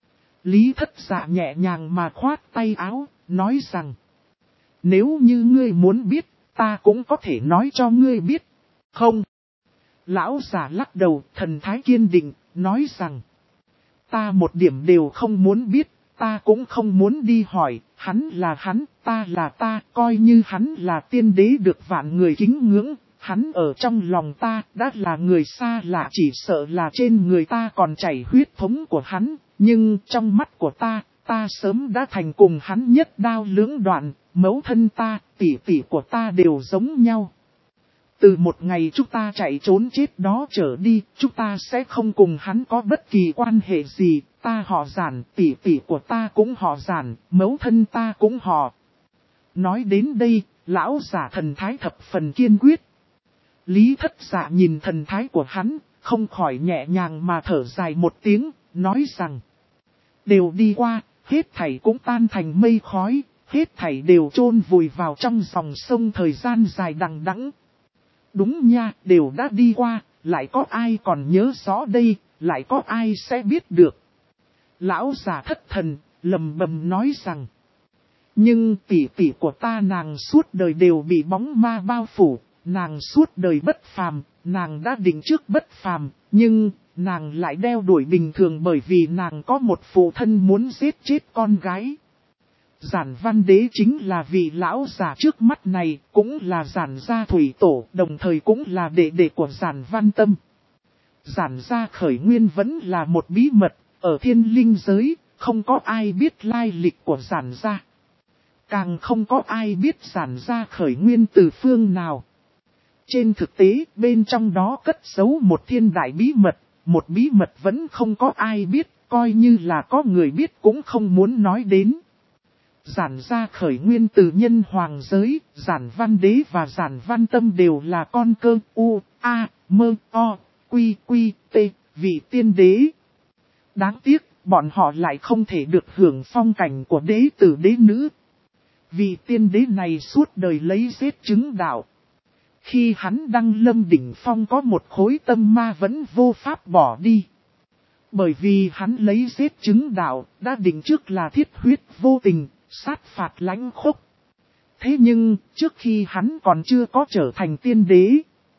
Lý Thất Dạ nhẹ nhàng mà khoát tay áo, nói rằng. Nếu như ngươi muốn biết, ta cũng có thể nói cho ngươi biết. Không. Lão giả lắc đầu, thần thái kiên định, nói rằng. Ta một điểm đều không muốn biết, ta cũng không muốn đi hỏi, hắn là hắn, ta là ta, coi như hắn là tiên đế được vạn người kính ngưỡng. Hắn ở trong lòng ta đã là người xa lạ, chỉ sợ là trên người ta còn chảy huyết thống của hắn. Nhưng trong mắt của ta sớm đã thành cùng hắn nhất đao lưỡng đoạn, mẫu thân ta, tỷ của ta đều giống nhau. Từ một ngày chúng ta chạy trốn chết đó trở đi, chúng ta sẽ không cùng hắn có bất kỳ quan hệ gì, ta họ Giản, tỷ của ta cũng họ Giản, mẫu thân ta cũng họ. Nói đến đây, lão giả thần thái thập phần kiên quyết. Lý Thất Dạ nhìn thần thái của hắn, không khỏi nhẹ nhàng mà thở dài một tiếng, nói rằng. Đều đi qua, hết thảy cũng tan thành mây khói, hết thảy đều chôn vùi vào trong dòng sông thời gian dài đằng đẵng. Đúng nha, đều đã đi qua, lại có ai còn nhớ rõ đây, lại có ai sẽ biết được. Lão già thất thần, lầm bầm nói rằng. Nhưng tỷ của ta nàng suốt đời đều bị bóng ma bao phủ, nàng suốt đời bất phàm, nàng đã định trước bất phàm, nhưng nàng lại đeo đuổi bình thường bởi vì nàng có một phụ thân muốn giết chết con gái. Giản Văn Đế chính là vị lão già trước mắt này, cũng là Giản gia thủy tổ, đồng thời cũng là đệ đệ của Giản Văn Tâm. Giản gia khởi nguyên vẫn là một bí mật, ở thiên linh giới, không có ai biết lai lịch của Giản gia. Càng không có ai biết Giản gia khởi nguyên từ phương nào. Trên thực tế, bên trong đó cất giấu một thiên đại bí mật, một bí mật vẫn không có ai biết, coi như là có người biết cũng không muốn nói đến. Giản gia khởi nguyên từ nhân hoàng giới, Giản Văn Đế và Giản Văn Tâm đều là con cơ U, A, Mơ, O, Quy, Quy, T, vị tiên đế. Đáng tiếc, bọn họ lại không thể được hưởng phong cảnh của đế tử đế nữ. Vị tiên đế này suốt đời lấy giết chứng đạo. Khi hắn đăng lâm đỉnh phong có một khối tâm ma vẫn vô pháp bỏ đi. Bởi vì hắn lấy giết chứng đạo, đã định trước là thiết huyết vô tình, sát phạt lãnh khốc. Thế nhưng, trước khi hắn còn chưa có trở thành tiên đế,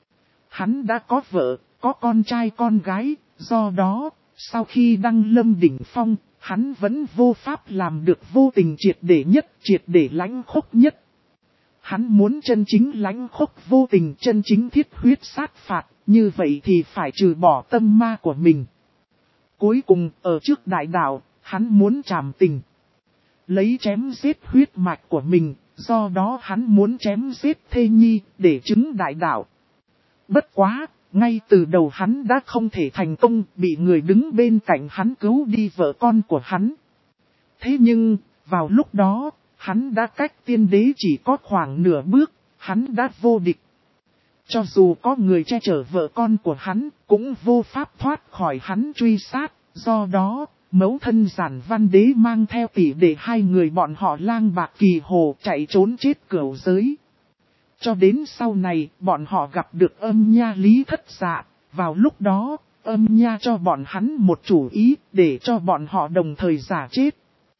hắn đã có vợ, có con trai con gái, do đó, sau khi đăng lâm đỉnh phong, hắn vẫn vô pháp làm được vô tình triệt để nhất, triệt để lãnh khốc nhất. Hắn muốn chân chính lãnh khốc vô tình, chân chính thiết huyết sát phạt, như vậy thì phải trừ bỏ tâm ma của mình. Cuối cùng, ở trước đại đạo, hắn muốn trảm tình. Lấy chém giết huyết mạch của mình, do đó hắn muốn chém giết thê nhi, để chứng đại đạo. Bất quá, ngay từ đầu hắn đã không thể thành công, bị người đứng bên cạnh hắn cứu đi vợ con của hắn. Thế nhưng, vào lúc đó, hắn đã cách tiên đế chỉ có khoảng nửa bước, hắn đã vô địch. Cho dù có người che chở vợ con của hắn, cũng vô pháp thoát khỏi hắn truy sát, do đó, mẫu thân Giản Văn Đế mang theo tỷ đệ hai người bọn họ lang bạc kỳ hồ chạy trốn chết cửu giới. Cho đến sau này, bọn họ gặp được Âm Nha Lý Thất Dạ, vào lúc đó, Âm Nha cho bọn hắn một chủ ý, để cho bọn họ đồng thời giả chết.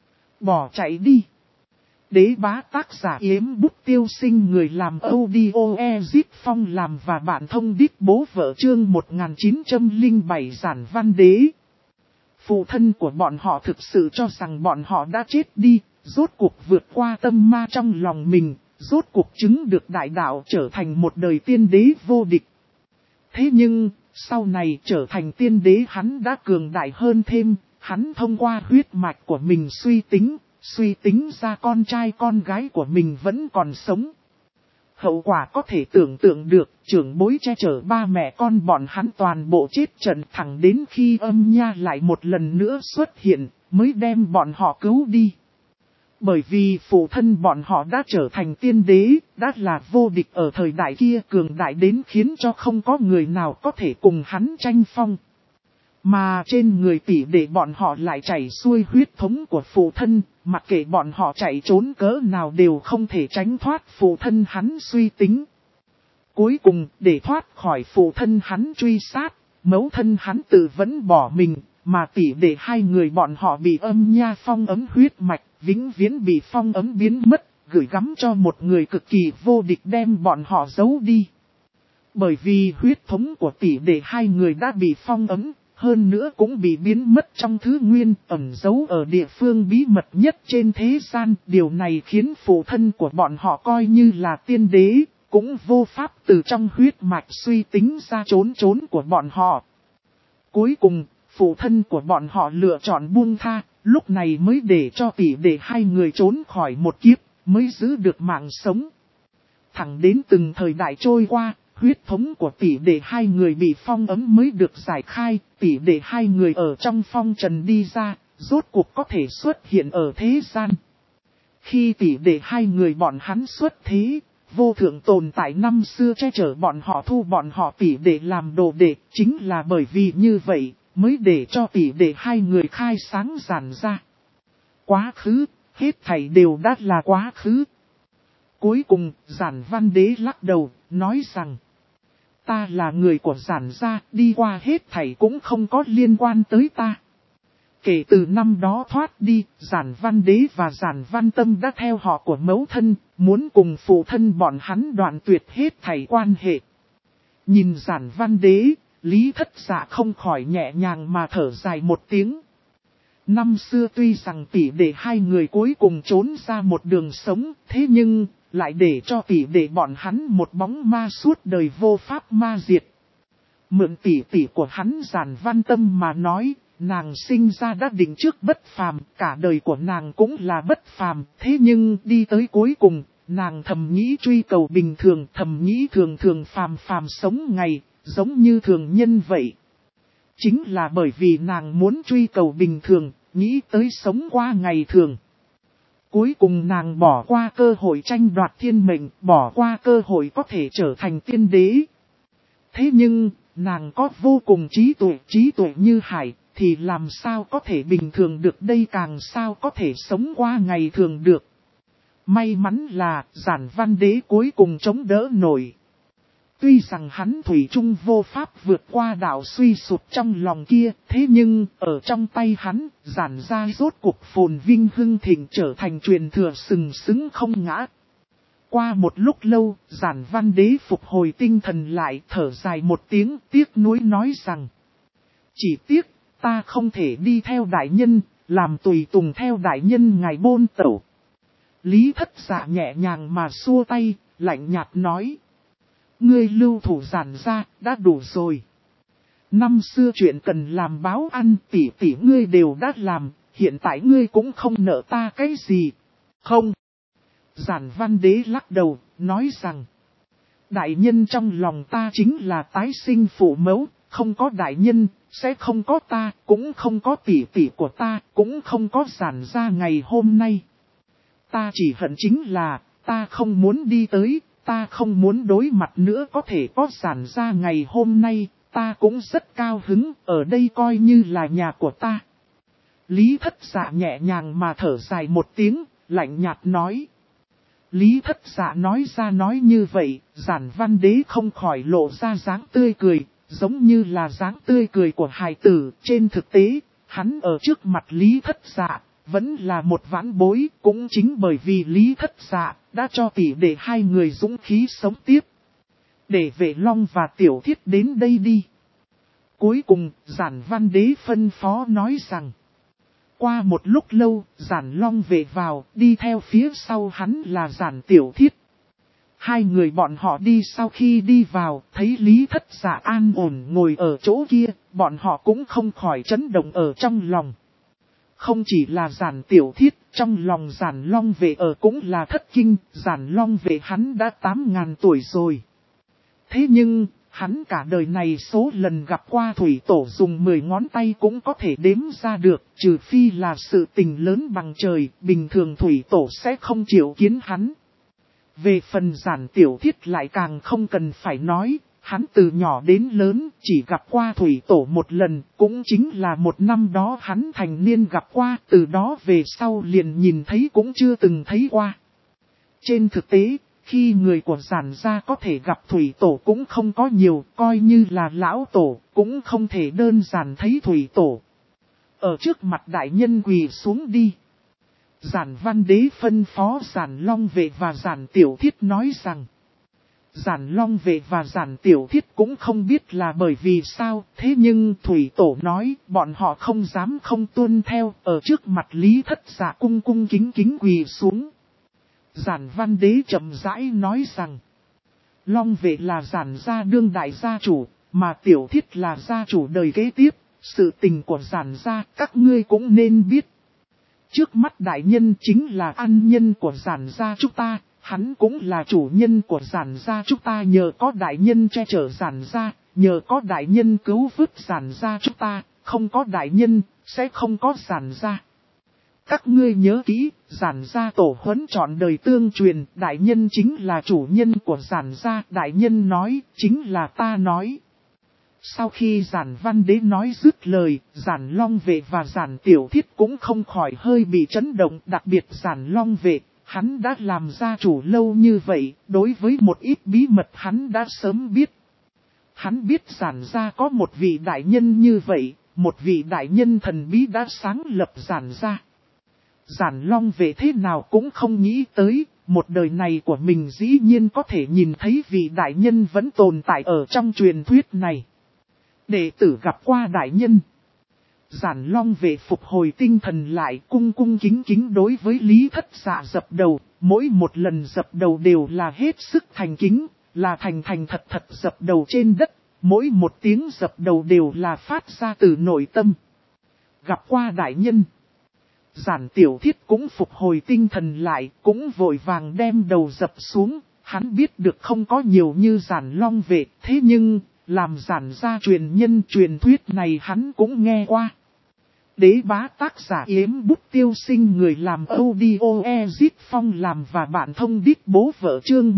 Bỏ chạy đi. Đế bá tác giả Yếm Bút Tiêu Sinh, người làm audio Ezit Phong làm và bạn thông đít bố vợ, chương 1907 Giản Văn Đế. Phụ thân của bọn họ thực sự cho rằng bọn họ đã chết đi, rốt cuộc vượt qua tâm ma trong lòng mình, rốt cuộc chứng được đại đạo trở thành một đời tiên đế vô địch. Thế nhưng, sau này trở thành tiên đế hắn đã cường đại hơn thêm, hắn thông qua huyết mạch của mình suy tính ra con trai con gái của mình vẫn còn sống. Hậu quả có thể tưởng tượng được, trưởng bối che chở ba mẹ con bọn hắn toàn bộ chết trận, thẳng đến khi Âm Nha lại một lần nữa xuất hiện, mới đem bọn họ cứu đi. Bởi vì phụ thân bọn họ đã trở thành tiên đế, đã là vô địch ở thời đại kia, cường đại đến khiến cho không có người nào có thể cùng hắn tranh phong. Mà trên người tỷ đệ bọn họ lại chảy xuôi huyết thống của phụ thân, mặc kệ bọn họ chạy trốn cỡ nào đều không thể tránh thoát phụ thân hắn suy tính. Cuối cùng, để thoát khỏi phụ thân hắn truy sát, mẫu thân hắn tự vẫn bỏ mình, mà tỷ đệ hai người bọn họ bị Âm Nha phong ấm huyết mạch, vĩnh viễn bị phong ấm biến mất, gửi gắm cho một người cực kỳ vô địch đem bọn họ giấu đi. Bởi vì huyết thống của tỷ đệ hai người đã bị phong ấm, hơn nữa cũng bị biến mất trong thứ nguyên ẩn giấu ở địa phương bí mật nhất trên thế gian. Điều này khiến phụ thân của bọn họ coi như là tiên đế, cũng vô pháp từ trong huyết mạch suy tính ra trốn của bọn họ. Cuối cùng, phụ thân của bọn họ lựa chọn buông tha, lúc này mới để cho tỷ đệ hai người trốn khỏi một kiếp, mới giữ được mạng sống. Thẳng đến từng thời đại trôi qua, huyết thống của tỷ đệ hai người bị phong ấm mới được giải khai, tỷ đệ hai người ở trong phong trần đi ra, rốt cuộc có thể xuất hiện ở thế gian. Khi tỷ đệ hai người bọn hắn xuất thế, vô thượng tồn tại năm xưa che chở bọn họ thu bọn họ tỷ đệ làm đồ đệ, chính là bởi vì như vậy, mới để cho tỷ đệ hai người khai sáng giản ra. Quá khứ, hết thảy đều đã là quá khứ. Cuối cùng, Giản Văn Đế lắc đầu, nói rằng, ta là người của Giản gia, đi qua hết thảy cũng không có liên quan tới ta. Kể từ năm đó thoát đi, Giản Văn Đế và Giản Văn Tâm đã theo họ của mẫu thân, muốn cùng phụ thân bọn hắn đoạn tuyệt hết thảy quan hệ. Nhìn Giản Văn Đế, Lý Thất Dạ không khỏi nhẹ nhàng mà thở dài một tiếng. Năm xưa tuy rằng tỷ đệ hai người cuối cùng trốn ra một đường sống, thế nhưng lại để cho tỷ đệ bọn hắn một bóng ma suốt đời vô pháp ma diệt. Mượn tỷ tỷ của hắn Giản Văn Tâm mà nói, nàng sinh ra đã định trước bất phàm, cả đời của nàng cũng là bất phàm, thế nhưng đi tới cuối cùng, nàng thầm nghĩ truy cầu bình thường, thầm nghĩ thường thường phàm phàm sống ngày, giống như thường nhân vậy. Chính là bởi vì nàng muốn truy cầu bình thường, nghĩ tới sống qua ngày thường. Cuối cùng nàng bỏ qua cơ hội tranh đoạt thiên mệnh, bỏ qua cơ hội có thể trở thành tiên đế. Thế nhưng, nàng có vô cùng trí tuệ như hải, thì làm sao có thể bình thường được đây, càng sao có thể sống qua ngày thường được. May mắn là Giản Văn Đế cuối cùng chống đỡ nổi. Tuy rằng hắn thủy chung vô pháp vượt qua đạo suy sụp trong lòng kia, thế nhưng ở trong tay hắn, Giản gia rốt cuộc phồn vinh hưng thịnh trở thành truyền thừa sừng sững không ngã. Qua một lúc lâu, Giản Văn Đế phục hồi tinh thần lại, thở dài một tiếng, tiếc nuối nói rằng: chỉ tiếc, ta không thể đi theo đại nhân, làm tùy tùng theo đại nhân ngài Bôn Tẩu. Lý Thất Dạ nhẹ nhàng mà xua tay, lạnh nhạt nói: ngươi lưu thủ Giản gia, đã đủ rồi. Năm xưa chuyện cần làm báo ăn, tỷ tỷ ngươi đều đã làm, hiện tại ngươi cũng không nợ ta cái gì. Không. Giản Văn Đế lắc đầu, nói rằng: đại nhân trong lòng ta chính là tái sinh phụ mẫu, không có đại nhân, sẽ không có ta, cũng không có tỷ tỷ của ta, cũng không có Giản gia ngày hôm nay. ta chỉ hận chính là, ta không muốn đi tới, ta không muốn đối mặt nữa có thể có Giản gia ngày hôm nay, ta cũng rất cao hứng, ở đây coi như là nhà của ta. Lý Thất Dạ nhẹ nhàng mà thở dài một tiếng, lạnh nhạt nói. Lý Thất Dạ nói ra nói như vậy, Giản Văn Đế không khỏi lộ ra dáng tươi cười, giống như là dáng tươi cười của hài tử. Trên thực tế, hắn ở trước mặt Lý Thất Dạ, vẫn là một vãn bối, cũng chính bởi vì Lý Thất Dạ đã cho tỷ để hai người dũng khí sống tiếp. Để Vệ Long và Tiểu Thiết đến đây đi. Cuối cùng, Giản Văn Đế phân phó nói rằng. Qua một lúc lâu, Giản Long về vào, đi theo phía sau hắn là Giản Tiểu Thiết. Hai người bọn họ đi sau khi đi vào, thấy Lý Thất Dạ an ổn ngồi ở chỗ kia, bọn họ cũng không khỏi chấn động ở trong lòng. Không chỉ là Giản Tiểu Thiết, trong lòng Giản Long về ở cũng là thất kinh, Giản Long về hắn đã 8.000 tuổi rồi. Thế nhưng, hắn cả đời này số lần gặp qua thủy tổ dùng 10 ngón tay cũng có thể đếm ra được, trừ phi là sự tình lớn bằng trời, bình thường thủy tổ sẽ không chịu kiến hắn. Về phần Giản Tiểu Thiết lại càng không cần phải nói, hắn từ nhỏ đến lớn chỉ gặp qua thủy tổ một lần, cũng chính là một năm đó hắn thành niên gặp qua, từ đó về sau liền nhìn thấy cũng chưa từng thấy qua. Trên thực tế, khi người của Giản gia có thể gặp thủy tổ cũng không có nhiều, coi như là lão tổ, cũng không thể đơn giản thấy thủy tổ. Ở trước mặt đại nhân quỳ xuống đi. Giản Văn Đế phân phó Giản Long Vệ và Giản Tiểu Thiết nói rằng. Giản Long Vệ và Giản Tiểu Thiết cũng không biết là bởi vì sao, thế nhưng thủy tổ nói bọn họ không dám không tuân theo, ở trước mặt Lý Thất Dạ cung cung kính kính quỳ xuống. Giản Văn Đế chậm rãi nói rằng, Long Vệ là Giản gia đương đại gia chủ, mà Tiểu Thiết là gia chủ đời kế tiếp, sự tình của Giản gia các ngươi cũng nên biết. Trước mắt đại nhân chính là an nhân của Giản gia chúng ta, hắn cũng là chủ nhân của Giản gia chúng ta, nhờ có đại nhân che chở Giản gia, nhờ có đại nhân cứu vớt Giản gia chúng ta, không có đại nhân, sẽ không có Giản gia. Các ngươi nhớ kỹ, Giản gia tổ huấn trọn đời tương truyền, đại nhân chính là chủ nhân của Giản gia, đại nhân nói, chính là ta nói. Sau khi Giản Văn Đế nói dứt lời, Giản Long Vệ và Giản Tiểu Thiết cũng không khỏi hơi bị chấn động, đặc biệt Giản Long Vệ, hắn đã làm gia chủ lâu như vậy, đối với một ít bí mật hắn đã sớm biết. Hắn biết Giản gia có một vị đại nhân như vậy, một vị đại nhân thần bí đã sáng lập Giản gia. Giản Long Vệ thế nào cũng không nghĩ tới, một đời này của mình dĩ nhiên có thể nhìn thấy vị đại nhân vẫn tồn tại ở trong truyền thuyết này. Đệ tử gặp qua đại nhân. Giản Long Vệ phục hồi tinh thần lại, cung cung kính kính đối với Lý Thất Dạ dập đầu, mỗi một lần dập đầu đều là hết sức thành kính, là thành thật thật dập đầu trên đất, mỗi một tiếng dập đầu đều là phát ra từ nội tâm. Gặp qua đại nhân. Giản Tiểu Thiết cũng phục hồi tinh thần lại, cũng vội vàng đem đầu dập xuống, hắn biết được không có nhiều như Giản Long Vệ, thế nhưng, làm Giản gia truyền nhân truyền thuyết này hắn cũng nghe qua. Đế bá tác giả Yếm Bút Tiêu Sinh, người làm audio Ezit Phong làm và bạn thông đít bố vợ, chương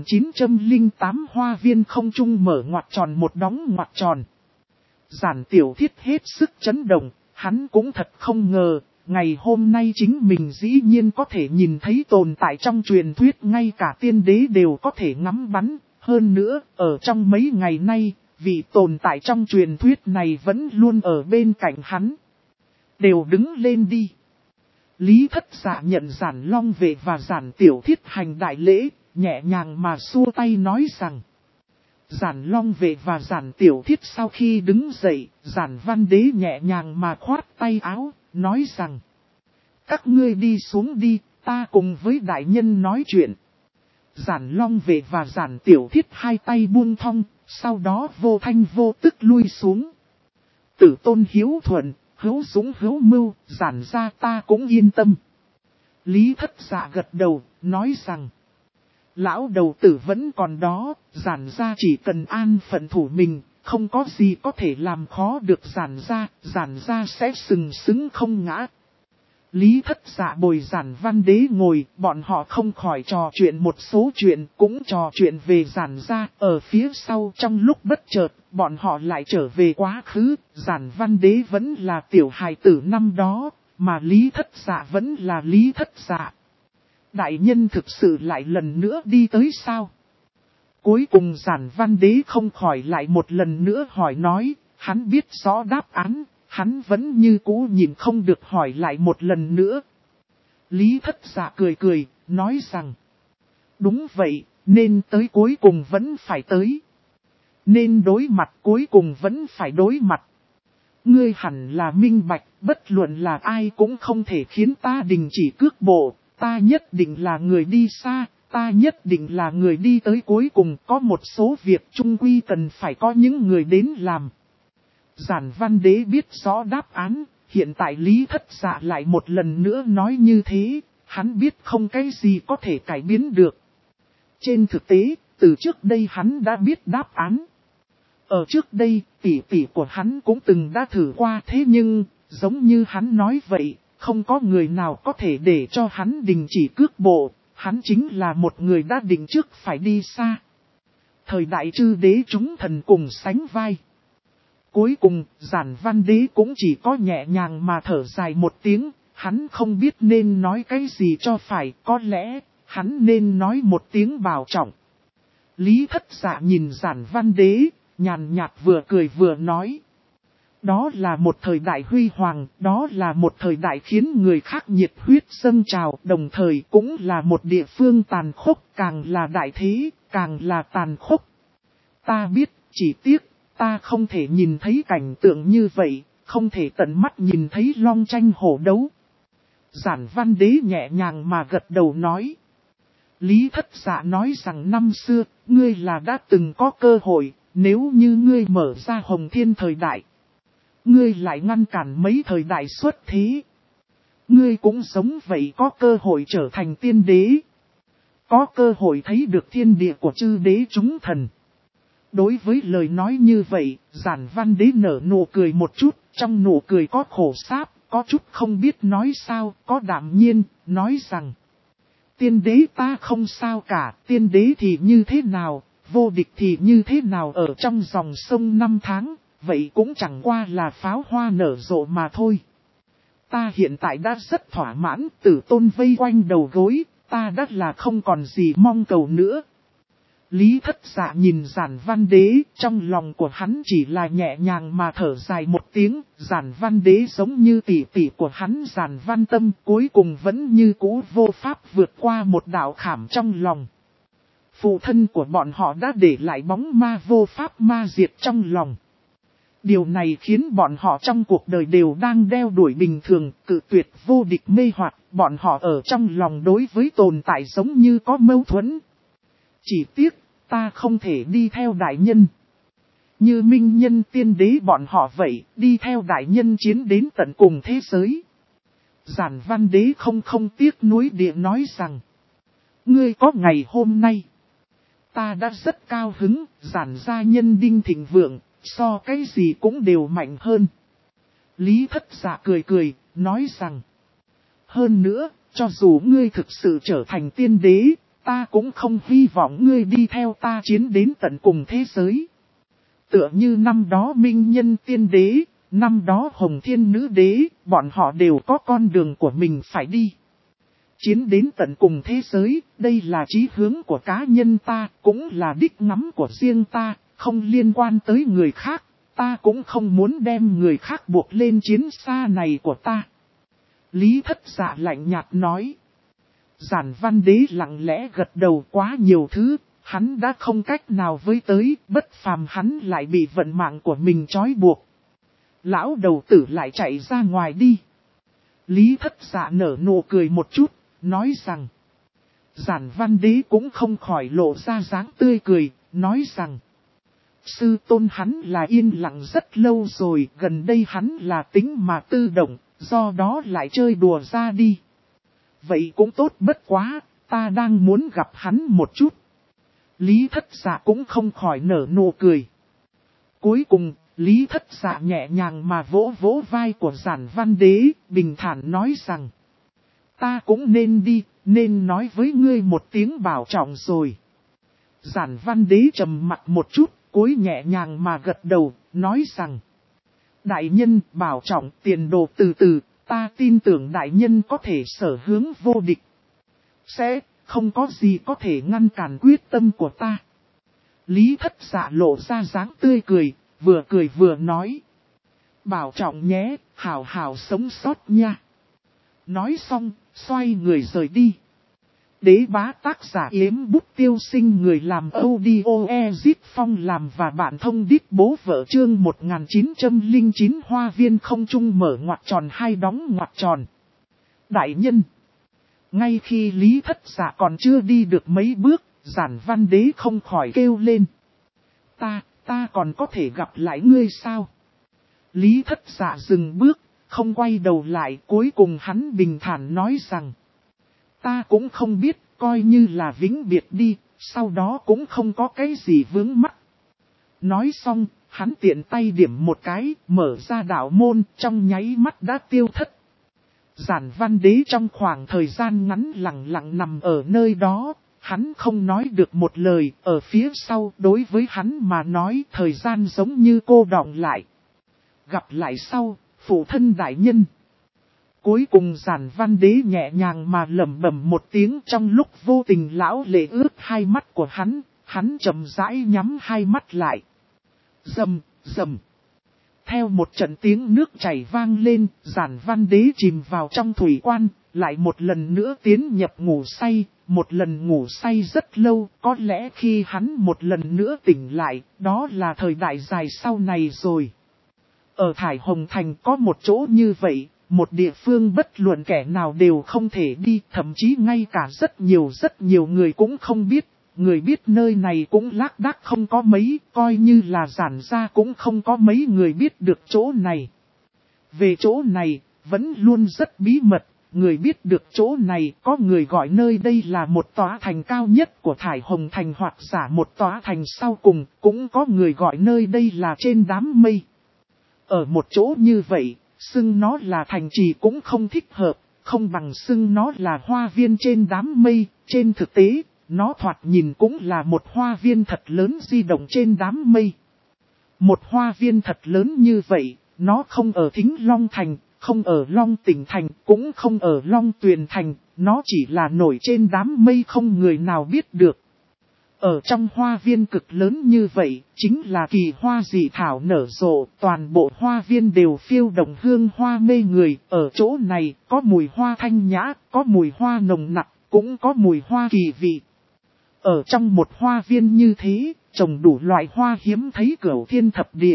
1908 hoa viên không trung mở ngoặc tròn một đóng ngoặc tròn. Giản Tiểu Thiết hết sức chấn động, hắn cũng thật không ngờ, ngày hôm nay chính mình dĩ nhiên có thể nhìn thấy tồn tại trong truyền thuyết, ngay cả tiên đế đều có thể ngắm bắn. Hơn nữa, ở trong mấy ngày nay, vị tồn tại trong truyền thuyết này vẫn luôn ở bên cạnh hắn. Đều đứng lên đi. Lý Thất Dạ nhận Giản Long Vệ và Giản Tiểu Thiết hành đại lễ, nhẹ nhàng mà xua tay nói rằng. Giản Long Vệ và Giản Tiểu Thiết sau khi đứng dậy, Giản Văn Đế nhẹ nhàng mà khoát tay áo, nói rằng. Các ngươi đi xuống đi, ta cùng với đại nhân nói chuyện. Giản Long Vệ và Giản Tiểu Thiết hai tay buông thong, sau đó vô thanh vô tức lui xuống. Tử tôn hiếu thuận, hữu dũng hữu mưu, Giản gia ta cũng yên tâm. Lý Thất Dạ gật đầu, nói rằng. Lão đầu tử vẫn còn đó, Giản gia chỉ cần an phận thủ mình, không có gì có thể làm khó được Giản gia sẽ sừng sững không ngã. Lý Thất Dạ bồi Giản Văn Đế ngồi, bọn họ không khỏi trò chuyện một số chuyện, cũng trò chuyện về Giản gia. Ở phía sau trong lúc bất chợt, bọn họ lại trở về quá khứ. Giản Văn Đế vẫn là tiểu hài tử năm đó, mà Lý Thất Dạ vẫn là Lý Thất Dạ. Đại nhân thực sự lại lần nữa đi tới sao? Cuối cùng Giản Văn Đế không khỏi lại một lần nữa hỏi nói, hắn biết rõ đáp án. Hắn vẫn như cũ nhìn không được hỏi lại một lần nữa. Lý Thất Dạ cười cười, nói rằng. Đúng vậy, nên tới cuối cùng vẫn phải tới. Nên đối mặt cuối cùng vẫn phải đối mặt. Ngươi hẳn là minh bạch, bất luận là ai cũng không thể khiến ta đình chỉ cước bộ. Ta nhất định là người đi xa, ta nhất định là người đi tới cuối cùng. Có một số việc chung quy cần phải có những người đến làm. Giản Văn Đế biết rõ đáp án, hiện tại Lý Thất Dạ lại một lần nữa nói như thế, hắn biết không cái gì có thể cải biến được. Trên thực tế, từ trước đây hắn đã biết đáp án. Ở trước đây, tỷ tỷ của hắn cũng từng đã thử qua thế nhưng, giống như hắn nói vậy, không có người nào có thể để cho hắn đình chỉ cước bộ, hắn chính là một người đã định trước phải đi xa. Thời đại chư đế chúng thần cùng sánh vai. Cuối cùng, Giản Văn Đế cũng chỉ có nhẹ nhàng mà thở dài một tiếng, hắn không biết nên nói cái gì cho phải, có lẽ, hắn nên nói một tiếng bảo trọng. Lý Thất Dạ nhìn Giản Văn Đế, nhàn nhạt vừa cười vừa nói. Đó là một thời đại huy hoàng, đó là một thời đại khiến người khác nhiệt huyết dâng trào, đồng thời cũng là một địa phương tàn khốc, càng là đại thế, càng là tàn khốc. Ta biết, chỉ tiếc. Ta không thể nhìn thấy cảnh tượng như vậy, không thể tận mắt nhìn thấy long tranh hổ đấu. Giản Văn Đế nhẹ nhàng mà gật đầu nói. Lý Thất Dạ nói rằng năm xưa, ngươi là đã từng có cơ hội, nếu như ngươi mở ra Hồng Thiên thời đại. Ngươi lại ngăn cản mấy thời đại xuất thế. Ngươi cũng giống vậy có cơ hội trở thành tiên đế. Có cơ hội thấy được thiên địa của chư đế chúng thần. Đối với lời nói như vậy, Giản Văn Đế nở nụ cười một chút, trong nụ cười có khổ sáp, có chút không biết nói sao, có đạm nhiên, nói rằng. Tiên đế ta không sao cả, tiên đế thì như thế nào, vô địch thì như thế nào ở trong dòng sông 5 tháng, vậy cũng chẳng qua là pháo hoa nở rộ mà thôi. Ta hiện tại đã rất thỏa mãn, tử tôn vây quanh đầu gối, ta đã là không còn gì mong cầu nữa. Lý Thất Dạ nhìn Giản Văn Đế, trong lòng của hắn chỉ là nhẹ nhàng mà thở dài một tiếng, Giản Văn Đế giống như tỷ tỷ của hắn Giản Văn Tâm cuối cùng vẫn như cũ vô pháp vượt qua một đạo khảm trong lòng. Phụ thân của bọn họ đã để lại bóng ma vô pháp ma diệt trong lòng. Điều này khiến bọn họ trong cuộc đời đều đang đeo đuổi bình thường, cự tuyệt vô địch mê hoặc, bọn họ ở trong lòng đối với tồn tại giống như có mâu thuẫn. Chỉ tiếc, ta không thể đi theo đại nhân. Như minh nhân tiên đế bọn họ vậy, đi theo đại nhân chiến đến tận cùng thế giới. Giản Văn Đế không tiếc nuối địa nói rằng. Ngươi có ngày hôm nay. Ta đã rất cao hứng, Giản gia nhân đinh thịnh vượng, so cái gì cũng đều mạnh hơn. Lý Thất Dạ cười cười, nói rằng. Hơn nữa, cho dù ngươi thực sự trở thành tiên đế, ta cũng không hy vọng ngươi đi theo ta chiến đến tận cùng thế giới. Tựa như năm đó minh nhân tiên đế, năm đó hồng thiên nữ đế, bọn họ đều có con đường của mình phải đi. Chiến đến tận cùng thế giới, đây là chí hướng của cá nhân ta, cũng là đích ngắm của riêng ta, không liên quan tới người khác. Ta cũng không muốn đem người khác buộc lên chiến xa này của ta. Lý Thất Dạ lạnh nhạt nói. Giản Văn Đế lặng lẽ gật đầu quá nhiều thứ, hắn đã không cách nào với tới, bất phàm hắn lại bị vận mạng của mình trói buộc. Lão đầu tử lại chạy ra ngoài đi. Lý Thất Dạ nở nụ cười một chút, nói rằng. Giản Văn Đế cũng không khỏi lộ ra dáng tươi cười, nói rằng. Sư tôn hắn là yên lặng rất lâu rồi, gần đây hắn là tính mà tự động, do đó lại chơi đùa ra đi. Vậy cũng tốt bất quá, ta đang muốn gặp hắn một chút. Lý Thất Dạ cũng không khỏi nở nụ cười. Cuối cùng, Lý Thất Dạ nhẹ nhàng mà vỗ vỗ vai của Giản Văn Đế, bình thản nói rằng. Ta cũng nên đi, nên nói với ngươi một tiếng bảo trọng rồi. Giản Văn Đế trầm mặt một chút, cúi nhẹ nhàng mà gật đầu, nói rằng. Đại nhân bảo trọng tiền đồ từ từ, ta tin tưởng đại nhân có thể sở hướng vô địch. Sẽ không có gì có thể ngăn cản quyết tâm của ta. Lý Thất Dạ lộ ra dáng tươi cười vừa nói. Bảo trọng nhé, hảo hảo sống sót nha. Nói xong, xoay người rời đi. Đế bá tác giả Yếm Bút Tiêu Sinh, người làm audio Ezit Phong làm và bạn thông đít bố vợ, chương 1909 hoa viên không trung mở ngoặc tròn hai đóng ngoặc tròn. Đại nhân. Ngay khi Lý Thất Dạ còn chưa đi được mấy bước, Giản Văn Đế không khỏi kêu lên. Ta còn có thể gặp lại ngươi sao? Lý Thất Dạ dừng bước, không quay đầu lại, cuối cùng hắn bình thản nói rằng. Ta cũng không biết, coi như là vĩnh biệt đi, sau đó cũng không có cái gì vướng mắc. Nói xong, hắn tiện tay điểm một cái, mở ra đạo môn, trong nháy mắt đã tiêu thất. Giản Văn Đế trong khoảng thời gian ngắn lặng lặng nằm ở nơi đó, hắn không nói được một lời, ở phía sau đối với hắn mà nói thời gian giống như cô đọng lại. Gặp lại sau, phụ thân đại nhân. Cuối cùng Giản Văn Đế nhẹ nhàng mà lẩm bẩm một tiếng, trong lúc vô tình lão lệ ướt hai mắt của hắn chậm rãi nhắm hai mắt lại. Rầm, rầm. Theo một trận tiếng nước chảy vang lên, Giản Văn Đế chìm vào trong thủy quan, lại một lần nữa tiến nhập ngủ say, một lần ngủ say rất lâu, có lẽ khi hắn một lần nữa tỉnh lại, đó là thời đại dài sau này rồi. Ở Thải Hồng Thành có một chỗ như vậy, một địa phương bất luận kẻ nào đều không thể đi, thậm chí ngay cả rất nhiều người cũng không biết. Người biết nơi này cũng lác đác không có mấy, coi như là Giản gia cũng không có mấy người biết được chỗ này. Về chỗ này, vẫn luôn rất bí mật, người biết được chỗ này có người gọi nơi đây là một tòa thành cao nhất của Thải Hồng Thành hoặc giả một tòa thành sau cùng, cũng có người gọi nơi đây là trên đám mây. Ở một chỗ như vậy, xưng nó là thành trì cũng không thích hợp, không bằng xưng nó là hoa viên trên đám mây, trên thực tế. Nó thoạt nhìn cũng là một hoa viên thật lớn di động trên đám mây. Một hoa viên thật lớn như vậy, nó không ở Thính Long Thành, không ở Long Tỉnh Thành, cũng không ở Long Tuyền Thành, nó chỉ là nổi trên đám mây không người nào biết được. Ở trong hoa viên cực lớn như vậy, chính là kỳ hoa dị thảo nở rộ, toàn bộ hoa viên đều phiêu động hương hoa mê người, ở chỗ này có mùi hoa thanh nhã, có mùi hoa nồng nặc, cũng có mùi hoa kỳ vị. Ở trong một hoa viên như thế, trồng đủ loại hoa hiếm thấy cửu thiên thập địa.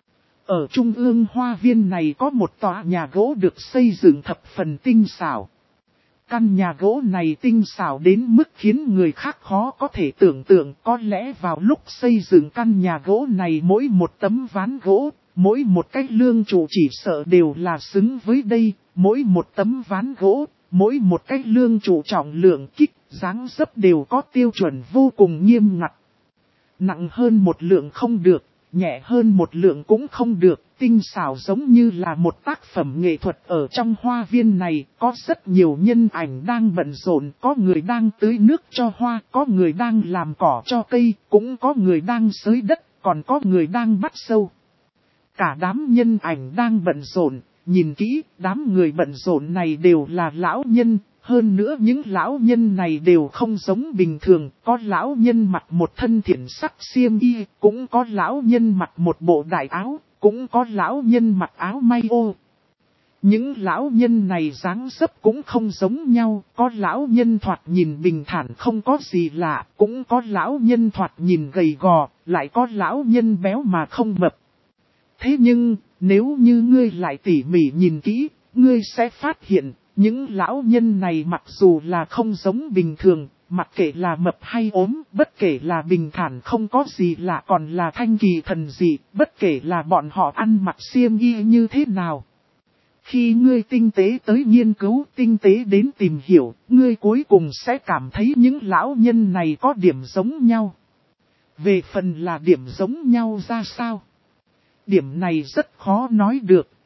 Ở trung ương hoa viên này có một tòa nhà gỗ được xây dựng thập phần tinh xảo. Căn nhà gỗ này tinh xảo đến mức khiến người khác khó có thể tưởng tượng, có lẽ vào lúc xây dựng căn nhà gỗ này mỗi một tấm ván gỗ, mỗi một cái lương trụ chỉ sợ đều là xứng với đây, mỗi một tấm ván gỗ, mỗi một cái lương trụ trọng lượng kích, dáng dấp đều có tiêu chuẩn vô cùng nghiêm ngặt. Nặng hơn một lượng không được, nhẹ hơn một lượng cũng không được, tinh xảo giống như là một tác phẩm nghệ thuật. Ở trong hoa viên này có rất nhiều nhân ảnh đang bận rộn, có người đang tưới nước cho hoa, có người đang làm cỏ cho cây, cũng có người đang xới đất, còn có người đang bắt sâu. Cả đám nhân ảnh đang bận rộn, nhìn kỹ, đám người bận rộn này đều là lão nhân. Hơn nữa những lão nhân này đều không giống bình thường, có lão nhân mặc một thân thiện sắc xiêm y, cũng có lão nhân mặc một bộ đại áo, cũng có lão nhân mặc áo may ô. Những lão nhân này dáng dấp cũng không giống nhau, có lão nhân thoạt nhìn bình thản không có gì lạ, cũng có lão nhân thoạt nhìn gầy gò, lại có lão nhân béo mà không mập. Thế nhưng, nếu như ngươi lại tỉ mỉ nhìn kỹ, ngươi sẽ phát hiện, những lão nhân này mặc dù là không giống bình thường, mặc kệ là mập hay ốm, bất kể là bình thản không có gì lạ còn là thanh kỳ thần dị, bất kể là bọn họ ăn mặc xiêm y như thế nào. Khi ngươi tinh tế tới nghiên cứu, tinh tế đến tìm hiểu, ngươi cuối cùng sẽ cảm thấy những lão nhân này có điểm giống nhau. Về phần là điểm giống nhau ra sao? Điểm này rất khó nói được.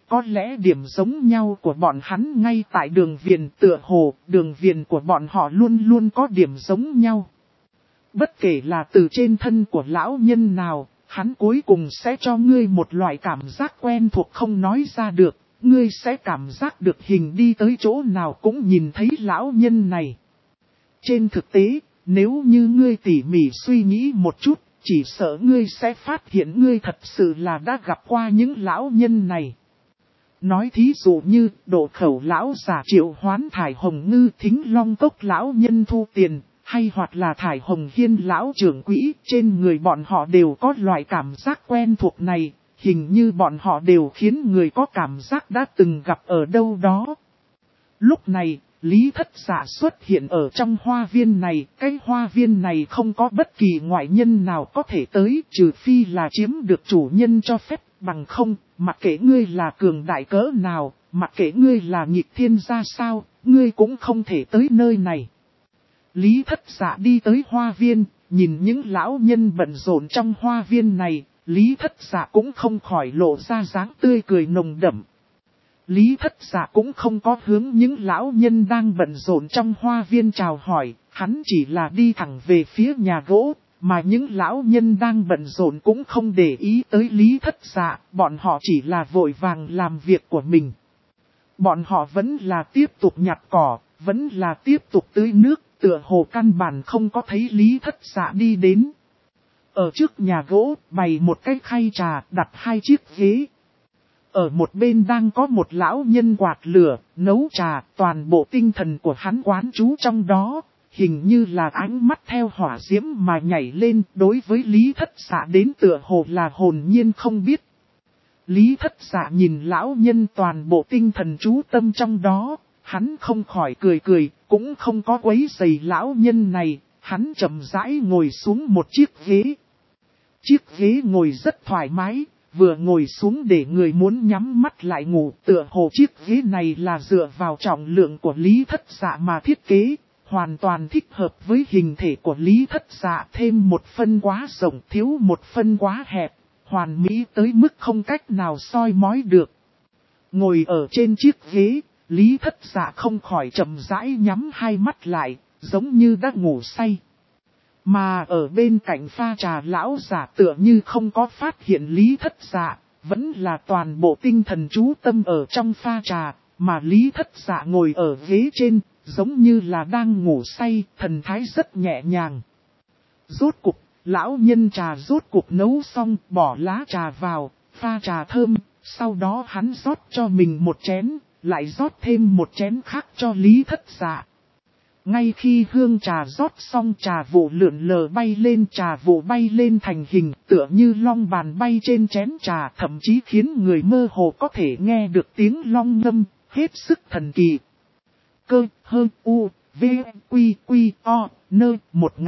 có lẽ điểm giống nhau của bọn hắn ngay tại đường viền tựa hồ, đường viền của bọn họ luôn luôn có điểm giống nhau. Bất kể là từ trên thân của lão nhân nào, hắn cuối cùng sẽ cho ngươi một loại cảm giác quen thuộc không nói ra được, ngươi sẽ cảm giác được hình đi tới chỗ nào cũng nhìn thấy lão nhân này. Trên thực tế, nếu như ngươi tỉ mỉ suy nghĩ một chút, chỉ sợ ngươi sẽ phát hiện ngươi thật sự là đã gặp qua những lão nhân này. Nói thí dụ như độ khẩu lão giả triệu hoán thải hồng ngư thính long cốc lão nhân thu tiền, hay hoặc là thải hồng hiên lão trưởng quỹ, trên người bọn họ đều có loại cảm giác quen thuộc này, hình như bọn họ đều khiến người có cảm giác đã từng gặp ở đâu đó. Lúc này, Lý Thất Dạ xuất hiện ở trong hoa viên này, cái hoa viên này không có bất kỳ ngoại nhân nào có thể tới, trừ phi là chiếm được chủ nhân cho phép, bằng không, mặc kệ ngươi là cường đại cỡ nào, mặc kệ ngươi là nghịch thiên ra sao, ngươi cũng không thể tới nơi này. Lý Thất Dạ đi tới hoa viên, nhìn những lão nhân bận rộn trong hoa viên này, Lý Thất Dạ cũng không khỏi lộ ra dáng tươi cười nồng đậm. Lý Thất Dạ cũng không có hướng những lão nhân đang bận rộn trong hoa viên chào hỏi, hắn chỉ là đi thẳng về phía nhà gỗ, mà những lão nhân đang bận rộn cũng không để ý tới Lý Thất Dạ, bọn họ chỉ là vội vàng làm việc của mình. Bọn họ vẫn là tiếp tục nhặt cỏ, vẫn là tiếp tục tưới nước, tựa hồ căn bản không có thấy Lý Thất Dạ đi đến. Ở trước nhà gỗ, bày một cái khay trà, đặt 2 chiếc ghế. Ở một bên đang có một lão nhân quạt lửa, nấu trà, toàn bộ tinh thần của hắn quán trú trong đó, hình như là ánh mắt theo hỏa diễm mà nhảy lên, đối với Lý Thất Dạ đến tựa hồ là hồn nhiên không biết. Lý Thất Dạ nhìn lão nhân toàn bộ tinh thần trú tâm trong đó, hắn không khỏi cười cười, cũng không có quấy rầy lão nhân này, hắn chậm rãi ngồi xuống một chiếc ghế. Chiếc ghế ngồi rất thoải mái, vừa ngồi xuống để người muốn nhắm mắt lại ngủ, tựa hồ chiếc ghế này là dựa vào trọng lượng của Lý Thất Dạ mà thiết kế, hoàn toàn thích hợp với hình thể của Lý Thất Dạ, thêm một phân quá rộng thiếu một phân quá hẹp, hoàn mỹ tới mức không cách nào soi mói được. Ngồi ở trên chiếc ghế, Lý Thất Dạ không khỏi chậm rãi nhắm hai mắt lại, giống như đã ngủ say. Mà ở bên cạnh pha trà lão giả tựa như không có phát hiện Lý Thất Dạ, vẫn là toàn bộ tinh thần chú tâm ở trong pha trà, mà Lý Thất Dạ ngồi ở ghế trên, giống như là đang ngủ say, thần thái rất nhẹ nhàng. Rốt cục, lão nhân trà rốt cục nấu xong, bỏ lá trà vào, pha trà thơm, sau đó hắn rót cho mình một chén, lại rót thêm một chén khác cho Lý Thất Dạ. Ngay khi hương trà rót xong, trà vụ lượn lờ bay lên, trà vụ bay lên thành hình tựa như long bàn bay trên chén trà, thậm chí khiến người mơ hồ có thể nghe được tiếng long ngâm, hết sức thần kỳ. Cơ, hơ, u, v, quy, quy, o, nơ,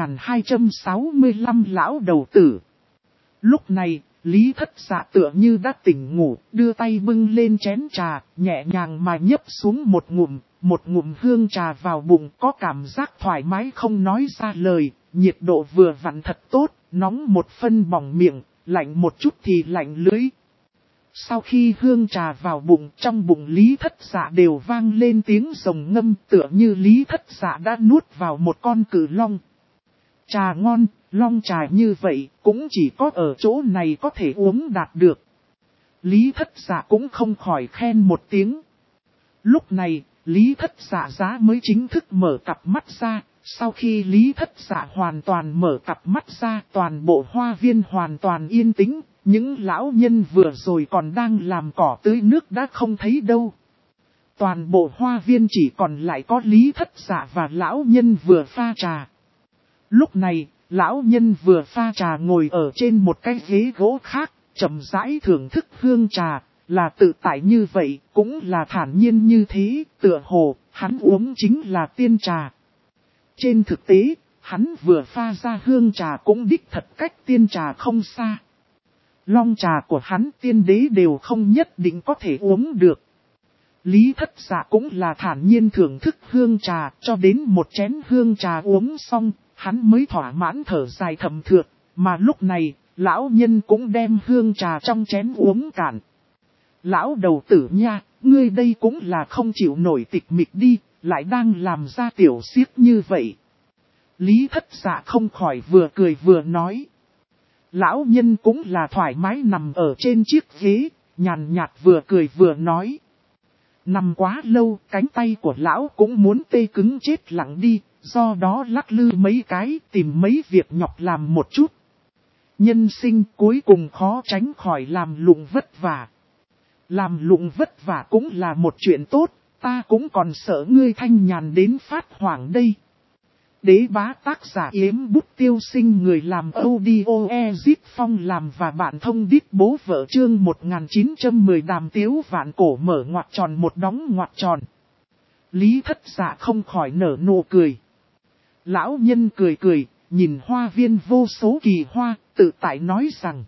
1265 lão đầu tử. Lúc này, Lý Thất Dạ tựa như đã tỉnh ngủ, đưa tay bưng lên chén trà, nhẹ nhàng mà nhấp xuống một ngụm hương trà vào bụng, có cảm giác thoải mái không nói ra lời, nhiệt độ vừa vặn thật tốt, nóng một phân bỏng miệng, lạnh một chút thì lạnh lưỡi. Sau khi hương trà vào bụng, trong bụng Lý Thất Dạ đều vang lên tiếng rồng ngâm, tựa như Lý Thất Dạ đã nuốt vào một con cự long. Trà ngon, long trà như vậy, cũng chỉ có ở chỗ này có thể uống đạt được. Lý Thất Dạ cũng không khỏi khen một tiếng. Lúc này, Lý Thất Dạ giá mới chính thức mở cặp mắt ra. Sau khi Lý Thất Dạ hoàn toàn mở cặp mắt ra, toàn bộ hoa viên hoàn toàn yên tĩnh. Những lão nhân vừa rồi còn đang làm cỏ tưới nước đã không thấy đâu. Toàn bộ hoa viên chỉ còn lại có Lý Thất Dạ và lão nhân vừa pha trà. Lúc này, lão nhân vừa pha trà ngồi ở trên một cái ghế gỗ khác, chậm rãi thưởng thức hương trà, là tự tại như vậy, cũng là thản nhiên như thế, tựa hồ, hắn uống chính là tiên trà. Trên thực tế, hắn vừa pha ra hương trà cũng đích thật cách tiên trà không xa. Long trà của hắn tiên đế đều không nhất định có thể uống được. Lý Thất Dạ cũng là thản nhiên thưởng thức hương trà, cho đến một chén hương trà uống xong, hắn mới thỏa mãn thở dài thầm thượt, mà lúc này, lão nhân cũng đem hương trà trong chén uống cạn. Lão đầu tử nha, ngươi đây cũng là không chịu nổi tịch mịch đi, lại đang làm ra tiểu xiếc như vậy. Lý Thất Dạ không khỏi vừa cười vừa nói. Lão nhân cũng là thoải mái nằm ở trên chiếc ghế, nhàn nhạt vừa cười vừa nói. Nằm quá lâu, cánh tay của lão cũng muốn tê cứng chết lặng đi, do đó lắc lư mấy cái, tìm mấy việc nhọc làm một chút. Nhân sinh cuối cùng khó tránh khỏi làm lụng vất vả. Làm lụng vất vả cũng là một chuyện tốt, ta cũng còn sợ ngươi thanh nhàn đến phát hoảng đây. Đế bá tác giả Yếm Bút Tiêu Sinh, người làm audio Ezit Phong làm và bạn thông đít bố vợ chương 1910 Đàm Tiếu Vạn Cổ mở ngoặc tròn một đóng ngoặc tròn. Lý Thất Dạ không khỏi nở nụ cười. Lão nhân cười cười, nhìn hoa viên vô số kỳ hoa, tự tại nói rằng.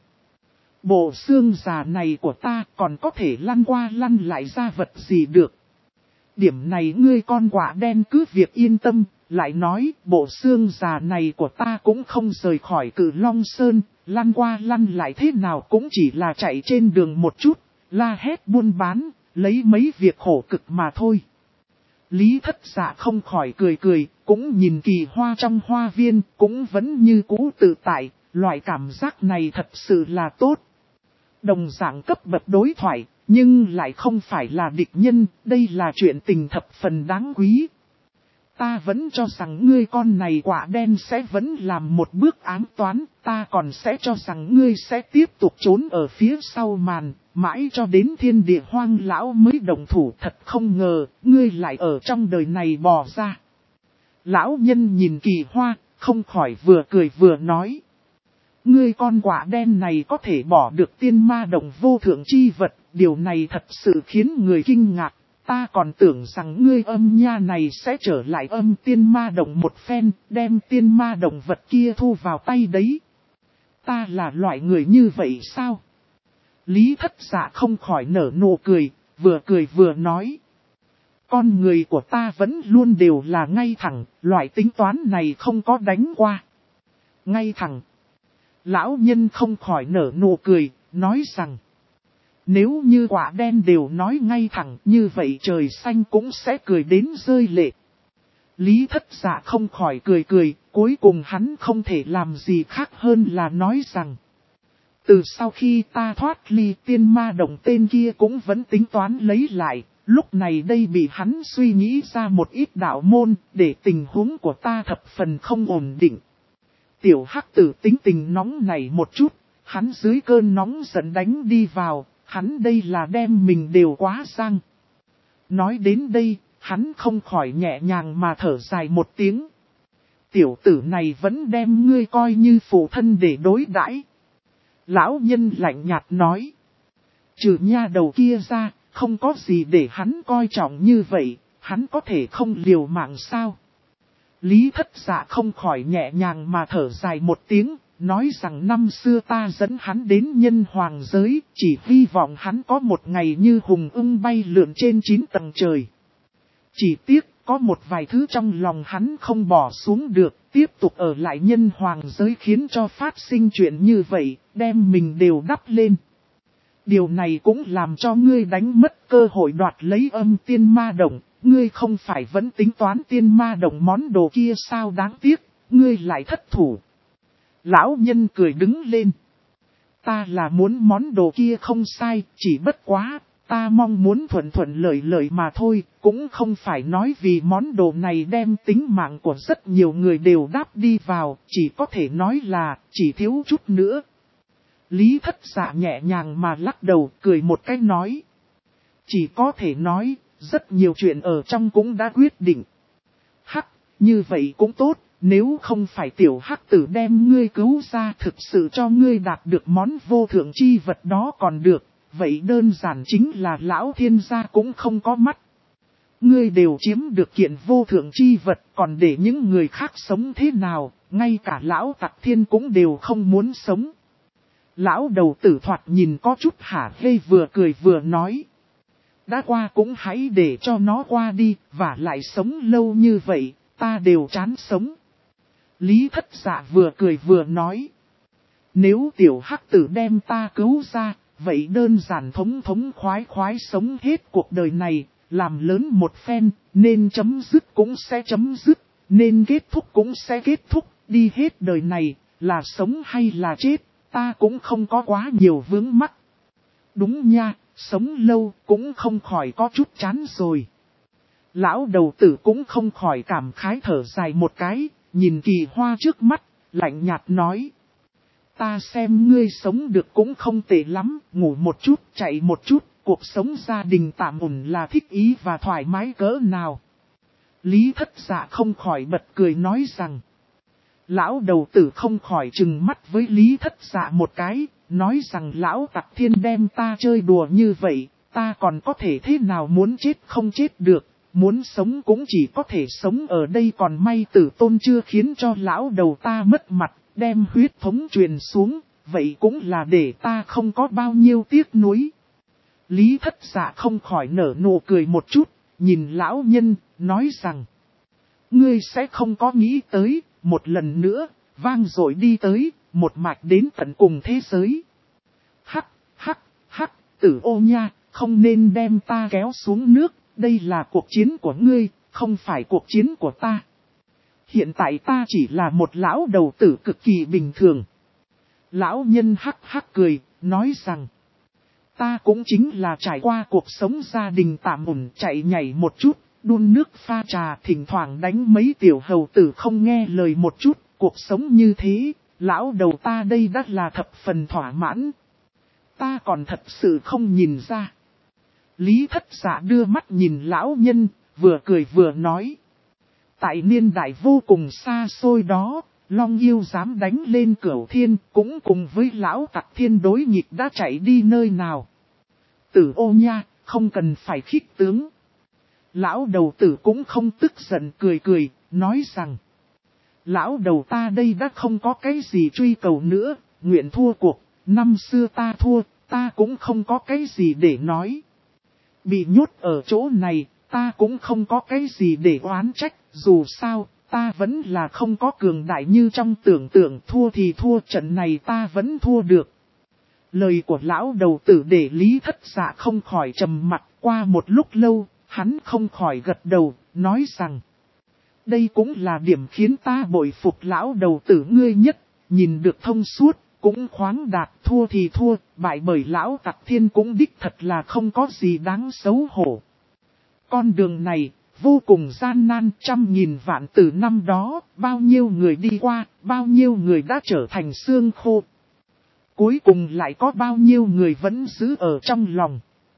Bộ xương già này của ta còn có thể lăn qua lăn lại ra vật gì được. Điểm này ngươi con quả đen cứ việc yên tâm. Lại nói, bộ xương già này của ta cũng không rời khỏi Cử Long Sơn, lăn qua lăn lại thế nào cũng chỉ là chạy trên đường một chút, la hét buôn bán, lấy mấy việc khổ cực mà thôi. Lý Thất Dạ không khỏi cười cười, cũng nhìn kỳ hoa trong hoa viên, cũng vẫn như cũ tự tại, loại cảm giác này thật sự là tốt. Đồng dạng cấp bậc đối thoại, nhưng lại không phải là địch nhân, đây là chuyện tình thập phần đáng quý. Ta vẫn cho rằng ngươi con này quả đen sẽ vẫn làm một bước ám toán, ta còn sẽ cho rằng ngươi sẽ tiếp tục trốn ở phía sau màn, mãi cho đến thiên địa hoang lão mới đồng thủ, thật không ngờ, ngươi lại ở trong đời này bò ra. Lão nhân nhìn kỳ hoa, không khỏi vừa cười vừa nói. Ngươi con quả đen này có thể bỏ được tiên ma đồng vô thượng chi vật, điều này thật sự khiến người kinh ngạc. Ta còn tưởng rằng ngươi âm nha này sẽ trở lại âm tiên ma đồng một phen, đem tiên ma đồng vật kia thu vào tay đấy. Ta là loại người như vậy sao? Lý Thất Dạ không khỏi nở nụ cười vừa nói. Con người của ta vẫn luôn đều là ngay thẳng, loại tính toán này không có đánh qua. Ngay thẳng. Lão nhân không khỏi nở nụ cười, nói rằng. Nếu như quả đen đều nói ngay thẳng như vậy trời xanh cũng sẽ cười đến rơi lệ. Lý Thất Dạ không khỏi cười, cuối cùng hắn không thể làm gì khác hơn là nói rằng. Từ sau khi ta thoát ly tiên ma đồng tên kia cũng vẫn tính toán lấy lại, lúc này đây bị hắn suy nghĩ ra một ít đạo môn để tình huống của ta thập phần không ổn định. Tiểu hắc tử tính tình nóng nảy một chút, hắn dưới cơn nóng giận đánh đi vào. Hắn đây là đem mình đều quá sang. Nói đến đây, hắn không khỏi nhẹ nhàng mà thở dài một tiếng. Tiểu tử này vẫn đem ngươi coi như phụ thân để đối đãi. Lão nhân lạnh nhạt nói. Trừ nha đầu kia ra, không có gì để hắn coi trọng như vậy, hắn có thể không liều mạng sao. Lý Thất Dạ không khỏi nhẹ nhàng mà thở dài một tiếng. Nói rằng năm xưa ta dẫn hắn đến nhân hoàng giới, chỉ hy vọng hắn có một ngày như hùng ưng bay lượn trên 9 tầng trời. Chỉ tiếc, có một vài thứ trong lòng hắn không bỏ xuống được, tiếp tục ở lại nhân hoàng giới khiến cho phát sinh chuyện như vậy, đem mình đều đắp lên. Điều này cũng làm cho ngươi đánh mất cơ hội đoạt lấy âm tiên ma đồng, ngươi không phải vẫn tính toán tiên ma đồng món đồ kia sao, đáng tiếc, ngươi lại thất thủ. Lão nhân cười đứng lên. Ta là muốn món đồ kia không sai, chỉ bất quá, ta mong muốn thuận lợi mà thôi, cũng không phải nói vì món đồ này đem tính mạng của rất nhiều người đều đáp đi vào, chỉ có thể nói là, chỉ thiếu chút nữa. Lý Thất Dạ nhẹ nhàng mà lắc đầu, cười một cái nói. Chỉ có thể nói, rất nhiều chuyện ở trong cũng đã quyết định. Hắc, như vậy cũng tốt. Nếu không phải tiểu hắc tử đem ngươi cứu ra, thực sự cho ngươi đạt được món vô thượng chi vật đó còn được, vậy đơn giản chính là lão thiên gia cũng không có mắt. Ngươi đều chiếm được kiện vô thượng chi vật, còn để những người khác sống thế nào, ngay cả lão tặc thiên cũng đều không muốn sống. Lão đầu tử thoạt nhìn có chút hả hê, vừa cười vừa nói. Đã qua cũng hãy để cho nó qua đi, và lại sống lâu như vậy, ta đều chán sống. Lý Thất Dạ vừa cười vừa nói. Nếu tiểu hắc tử đem ta cứu ra, vậy đơn giản thống thống khoái khoái sống hết cuộc đời này, làm lớn một phen, nên chấm dứt cũng sẽ chấm dứt, nên kết thúc cũng sẽ kết thúc, đi hết đời này, là sống hay là chết, ta cũng không có quá nhiều vướng mắc. Đúng nha, sống lâu cũng không khỏi có chút chán rồi. Lão đầu tử cũng không khỏi cảm khái thở dài một cái, nhìn Kỳ Hoa trước mắt, lạnh nhạt nói. Ta xem ngươi sống được cũng không tệ lắm, ngủ một chút, chạy một chút, cuộc sống gia đình tạm ổn là thích ý và thoải mái cỡ nào. Lý Thất Dạ không khỏi bật cười nói rằng. Lão đầu tử không khỏi trừng mắt với Lý Thất Dạ một cái, nói rằng lão Tặc Thiên đem ta chơi đùa như vậy, ta còn có thể thế nào muốn chết không chết được, muốn sống cũng chỉ có thể sống ở đây, còn may Tử Tôn chưa khiến cho lão đầu ta mất mặt, đem huyết thống truyền xuống, vậy cũng là để ta không có bao nhiêu tiếc nuối. Lý Thất Dạ không khỏi nở nụ cười một chút, nhìn lão nhân, nói rằng, ngươi sẽ không có nghĩ tới, một lần nữa, vang dội đi tới, một mạch đến tận cùng thế giới. Hắc, hắc, hắc, Tử Ô nha, không nên đem ta kéo xuống nước, đây là cuộc chiến của ngươi, không phải cuộc chiến của ta. Hiện tại ta chỉ là một lão đầu tử cực kỳ bình thường. Lão nhân hắc hắc cười, nói rằng, ta cũng chính là trải qua cuộc sống gia đình tạm ổn, chạy nhảy một chút, đun nước pha trà, thỉnh thoảng đánh mấy tiểu hầu tử không nghe lời một chút, cuộc sống như thế, lão đầu ta đây đã là thập phần thỏa mãn. Ta còn thật sự không nhìn ra. Lý Thất Dạ đưa mắt nhìn lão nhân, vừa cười vừa nói. Tại niên đại vô cùng xa xôi đó, Long Yêu dám đánh lên Cửu Thiên, cũng cùng với lão Tặc Thiên đối nghịch đã chạy đi nơi nào. Tử Ô nha, không cần phải khích tướng. Lão đầu tử cũng không tức giận, cười cười, nói rằng. Lão đầu ta đây đã không có cái gì truy cầu nữa, nguyện thua cuộc, năm xưa ta thua, ta cũng không có cái gì để nói. Bị nhốt ở chỗ này, ta cũng không có cái gì để oán trách, dù sao, ta vẫn là không có cường đại như trong tưởng tượng, thua thì thua, trận này ta vẫn thua được. Lời của lão đầu tử để Lý Thất Dạ không khỏi trầm mặt, qua một lúc lâu, hắn không khỏi gật đầu, nói rằng. Đây cũng là điểm khiến ta bội phục lão đầu tử ngươi nhất, nhìn được thông suốt, cũng khoáng đạt, thua thì thua, bại bởi lão Tặc Thiên cũng đích thật là không có gì đáng xấu hổ. Con đường này, vô cùng gian nan, trăm nghìn vạn từ năm đó, bao nhiêu người đi qua, bao nhiêu người đã trở thành xương khô. Cuối cùng lại có bao nhiêu người vẫn giữ ở trong lòng.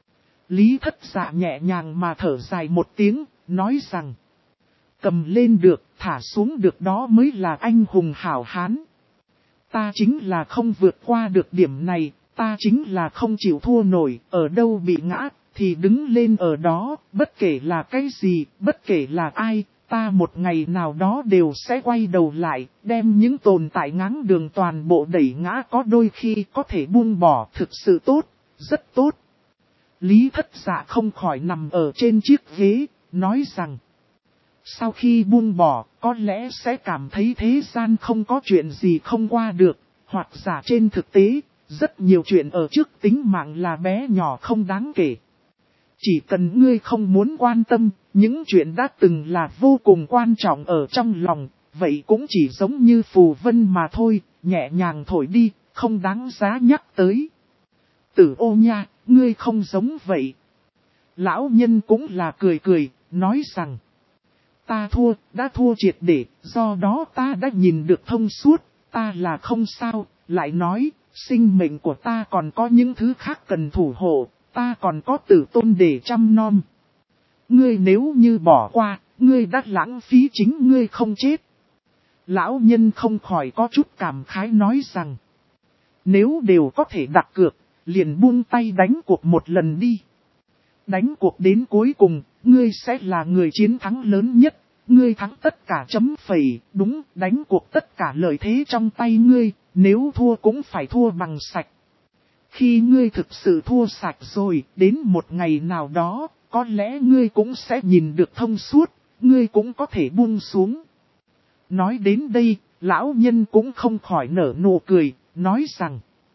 Lý Thất Dạ nhẹ nhàng mà thở dài một tiếng, nói rằng. Cầm lên được, thả xuống được đó mới là anh hùng hảo hán. Ta chính là không vượt qua được điểm này, ta chính là không chịu thua nổi, ở đâu bị ngã, thì đứng lên ở đó, bất kể là cái gì, bất kể là ai, ta một ngày nào đó đều sẽ quay đầu lại, đem những tồn tại ngáng đường toàn bộ đẩy ngã, có đôi khi có thể buông bỏ, thực sự tốt, rất tốt. Lý Thất Dạ không khỏi nằm ở trên chiếc ghế, nói rằng, sau khi buông bỏ, có lẽ sẽ cảm thấy thế gian không có chuyện gì không qua được, hoặc giả trên thực tế, rất nhiều chuyện ở trước tính mạng là bé nhỏ không đáng kể. Chỉ cần ngươi không muốn quan tâm, những chuyện đã từng là vô cùng quan trọng ở trong lòng, vậy cũng chỉ giống như phù vân mà thôi, nhẹ nhàng thổi đi, không đáng giá nhắc tới. Tử Ô nha, ngươi không giống vậy. Lão nhân cũng là cười cười, nói rằng. Ta thua, đã thua triệt để, do đó ta đã nhìn được thông suốt, ta là không sao, lại nói, sinh mệnh của ta còn có những thứ khác cần thủ hộ, ta còn có Tử Tôn để chăm nom. Ngươi nếu như bỏ qua, ngươi đã lãng phí chính ngươi không chết. Lão nhân không khỏi có chút cảm khái nói rằng, nếu đều có thể đặt cược, liền buông tay đánh cuộc một lần đi. Đánh cuộc đến cuối cùng, ngươi sẽ là người chiến thắng lớn nhất. Ngươi thắng tất cả chấm phẩy, đúng, đánh cuộc tất cả lợi thế trong tay ngươi, nếu thua cũng phải thua bằng sạch. Khi ngươi thực sự thua sạch rồi, đến một ngày nào đó, có lẽ ngươi cũng sẽ nhìn được thông suốt, ngươi cũng có thể buông xuống. Nói đến đây, lão nhân cũng không khỏi nở nụ cười, nói rằng,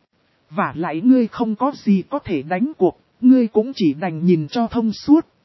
Và lại ngươi không có gì có thể đánh cuộc, ngươi cũng chỉ đành nhìn cho thông suốt.